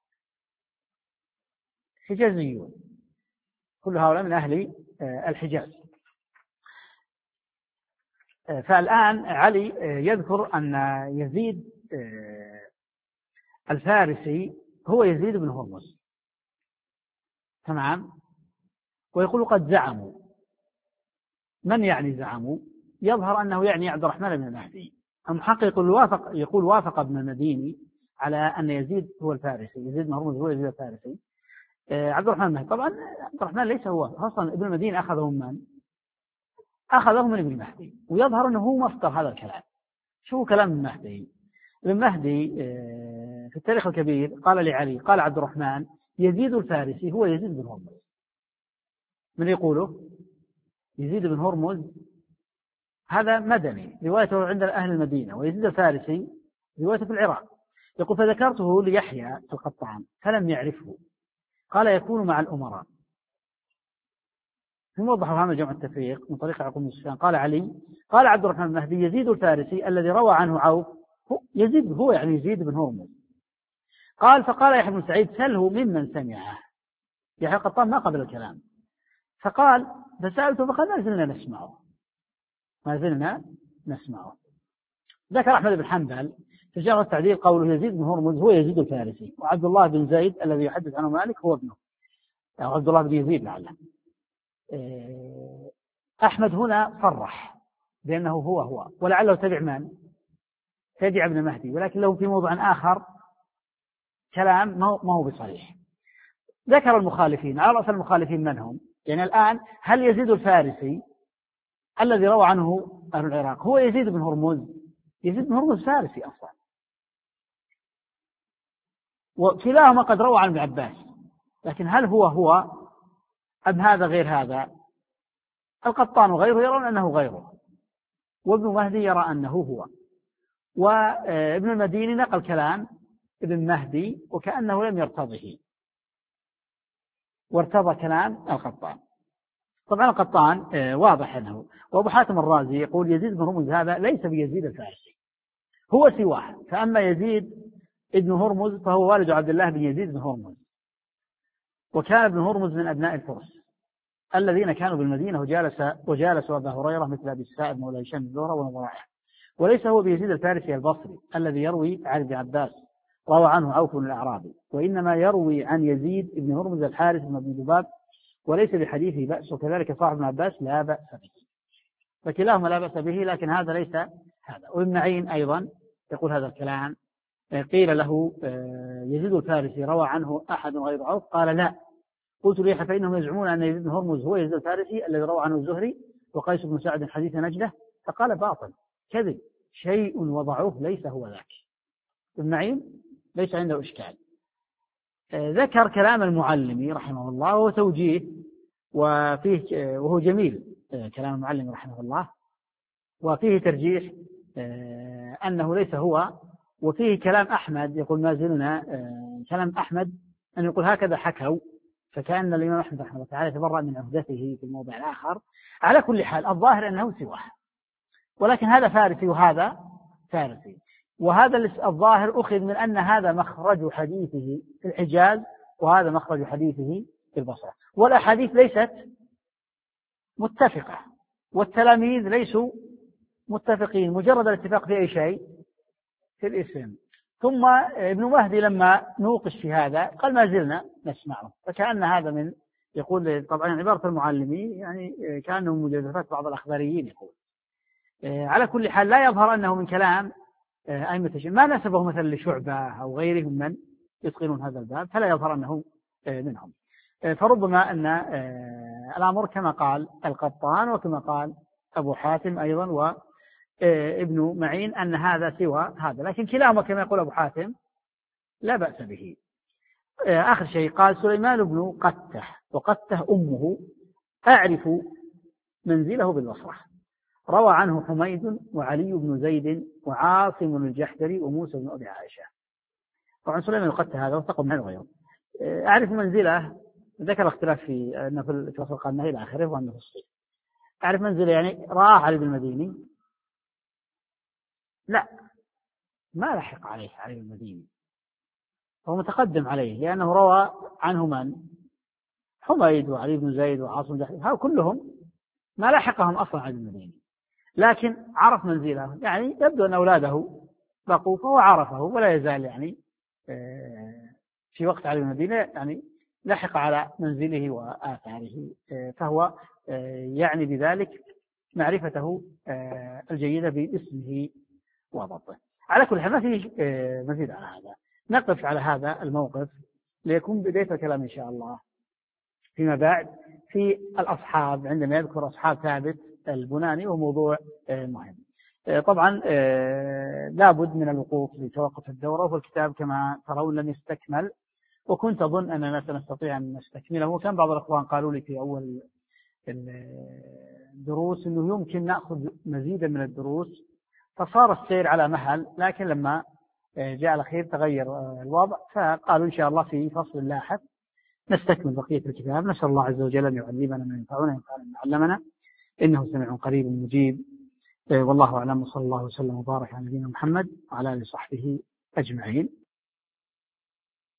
حجازيون، كل هؤلاء من أهل الحجاز. فالآن علي يذكر أن يزيد الفارسي هو يزيد بن هرمز، تمام، ويقول قد زعموا. من يعني زعموا؟ يظهر أنه يعني عبد الرحمن بن المهدي. المحقق يقول وافق يقول وافق ابن المديني على أن يزيد هو الفارسي، يزيد بن هرمز هو يزيد الفارسي. عبد الرحمن المهدي طبعا عبد الرحمن ليس هو أصلا، ابن المديني أخذه من أخذه من ابن المهدي، ويظهر أنه هو مصدر هذا الكلام. شو كلام المهدي؟ ابن المهدي في التاريخ الكبير قال لعلي، قال عبد الرحمن: يزيد الفارسي هو يزيد بن هرمز. من يقوله؟ يزيد بن هرمز هذا مدني، روايته عند أهل المدينة، ويزيد الفارسي روايته في العراق. يقول: فذكرته ليحيى القطان فلم يعرفه، قال: يكون مع الأمراء. ثم وضح هذا جمع التفريق من طريق يعقوب بن سفيان. قال علي: قال عبد الرحمن المهدي: يزيد الفارسي الذي روى عنه عوف يزيد هو يعني يزيد بن هرمز. قال: فقال يحيى بن سعيد: سله ممن سمعه. يحيى القطان ما قبل الكلام، فقال: فسألته فقال: ما زلنا نسمعه ما زلنا نسمعه. ذكر أحمد بن حنبل في جرح التعديل قوله: يزيد بن هرمز هو يزيد الفارسي، وعبد الله بن زيد الذي يحدث عنه مالك هو ابنه، أو عبد الله بن يزيد لعله. أحمد هنا صرح بأنه هو هو، ولعله تبع من؟ تبع ابن مهدي، ولكن له في موضع آخر كلام ما هو بصريح. ذكر المخالفين، على رأس المخالفين من هم؟ يعني الآن هل يزيد الفارسي الذي روى عنه أهل العراق هو يزيد بن هرمز؟ يزيد بن هرمز فارسي أصلا، وكلاهما قد روى عن ابن عباس، لكن هل هو هو أم هذا غير هذا؟ القطان وغيره يرون أنه غيره، وابن مهدي يرى أنه هو، وابن المديني نقل كلام ابن مهدي وكأنه لم يرتضه، وارتضى كلام القطان. طبعا القطان واضح أنه، وأبو حاتم الرازي يقول: يزيد بن هرمز هذا ليس بيزيد الفارسي، هو سواه. فأما يزيد ابن هرمز فهو والد عبد الله بن يزيد بن هرمز، وكان ابن هرمز من أبناء الفرس الذين كانوا بالمدينة وجالس وجالسوا أبا هريرة مثل أبي السائب مولى هشام بن زهرة ونظرائه. وليس هو بيزيد الفارسي البصري الذي يروي عن ابن عباس روى عنه عوف الأعرابي، وإنما يروي عن يزيد ابن هرمز الحارث بن أبي ذباب، وليس بحديثه بأس، وكذلك صاحب ابن عباس لا بأس به، فكلاهما لا بأس به، لكن هذا ليس هذا. وابن معين أيضا يقول هذا الكلام. قيل له: يزيد الفارسي روى عنه أحد غير عوف؟ قال: لا. قلت ليحيى: فإنهم يزعمون أن يزيد بن هرمز هو يزيد الفارسي الذي روى عنه الزهري وقيس بن سعد حديث نجدة. فقال: باطل، كذب، شيء وضعوه ليس هو ذاك. ابن معين ليس عنده إشكال. ذكر كلام المعلمي رحمه الله وهو توجيه، وفيه وهو جميل كلام المعلمي رحمه الله، وفيه ترجيح أنه ليس هو، وفيه كلام أحمد يقول: ما زلنا كلام أحمد أن يقول هكذا حكوا، فكأن الإمام أحمد رحمه الله تعالى تبرأ من عهدته في الموضع الآخر. على كل حال الظاهر أنه سواه، ولكن هذا فارسي وهذا فارسي. وهذا الظاهر أخذ من أن هذا مخرج حديثه في الحجاز وهذا مخرج حديثه في البصرة، والأحاديث ليست متفقة والتلاميذ ليسوا متفقين، مجرد الاتفاق في أي شيء في الاسم. ثم ابن مهدي لما نوقش في هذا قال ما زلنا نسمعه، فكأن هذا من يقول طبعا عبارة المعلمي يعني كأنه مجازفات بعض الأخباريين يقول. على كل حال لا يظهر أنه من كلام أئمة الشيعة، ما نسبه مثلا لشعبة أو غيرهم من يتقنون هذا الباب، فلا يظهر أنه منهم. فربما أن الأمر كما قال القطان وكما قال أبو حاتم أيضا وابن معين أن هذا سوى هذا، لكن كلاهما كما يقول أبو حاتم لا بأس به. آخر شيء قال سليمان بن قته، وقته أمه أعرف منزله بالبصرة، روى عنه حميد وعلي بن زيد وعاصم الجحدري وموسى بن أبي عائشة. طبعا سليمان بن قته هذا وثق من غيره. أعرف منزله، ذكر اختلاف في أنه في الفصل القناه إلى آخره وأنه في الصيف. أعرف منزله يعني رآه علي بن المديني؟ لا، ما لحق عليه علي بن المديني، هو متقدم عليه لأنه روى عنه من؟ حميد وعلي بن زيد وعاصم الجحدري، هؤلاء كلهم ما لحقهم أصلا علي بن المديني، لكن عرف منزله، يعني يبدو أن أولاده بقوا فهو عرفه ولا يزال يعني في وقت علي بن المديني يعني لحق على منزله وآثاره، فهو يعني بذلك معرفته الجيدة باسمه وضبطه. على كل حال ما فيه مزيد على هذا، نقف على هذا الموقف ليكون بداية الكلام إن شاء الله فيما بعد في الأصحاب عندما يذكر أصحاب ثابت البناني، وموضوع مهم. طبعا لابد من الوقوف لتوقف الدورة، والكتاب كما ترون لم يستكمل، وكنت أظن أننا سنستطيع أن نستكمله، وكان بعض الأخوان قالوا لي في أول الدروس أنه يمكن نأخذ مزيدا من الدروس، فصار السير على مهل، لكن لما جاء الأخير تغير الوضع، فقالوا إن شاء الله في فصل لاحق نستكمل بقية الكتاب. نسأل الله عز وجل أن يعلمنا ما ينفعنا وينفعنا ما علمنا، إنه سميع قريب مجيب. والله أعلم، وصلى الله وسلم وبارك على نبينا محمد وعلى آله وصحبه أجمعين.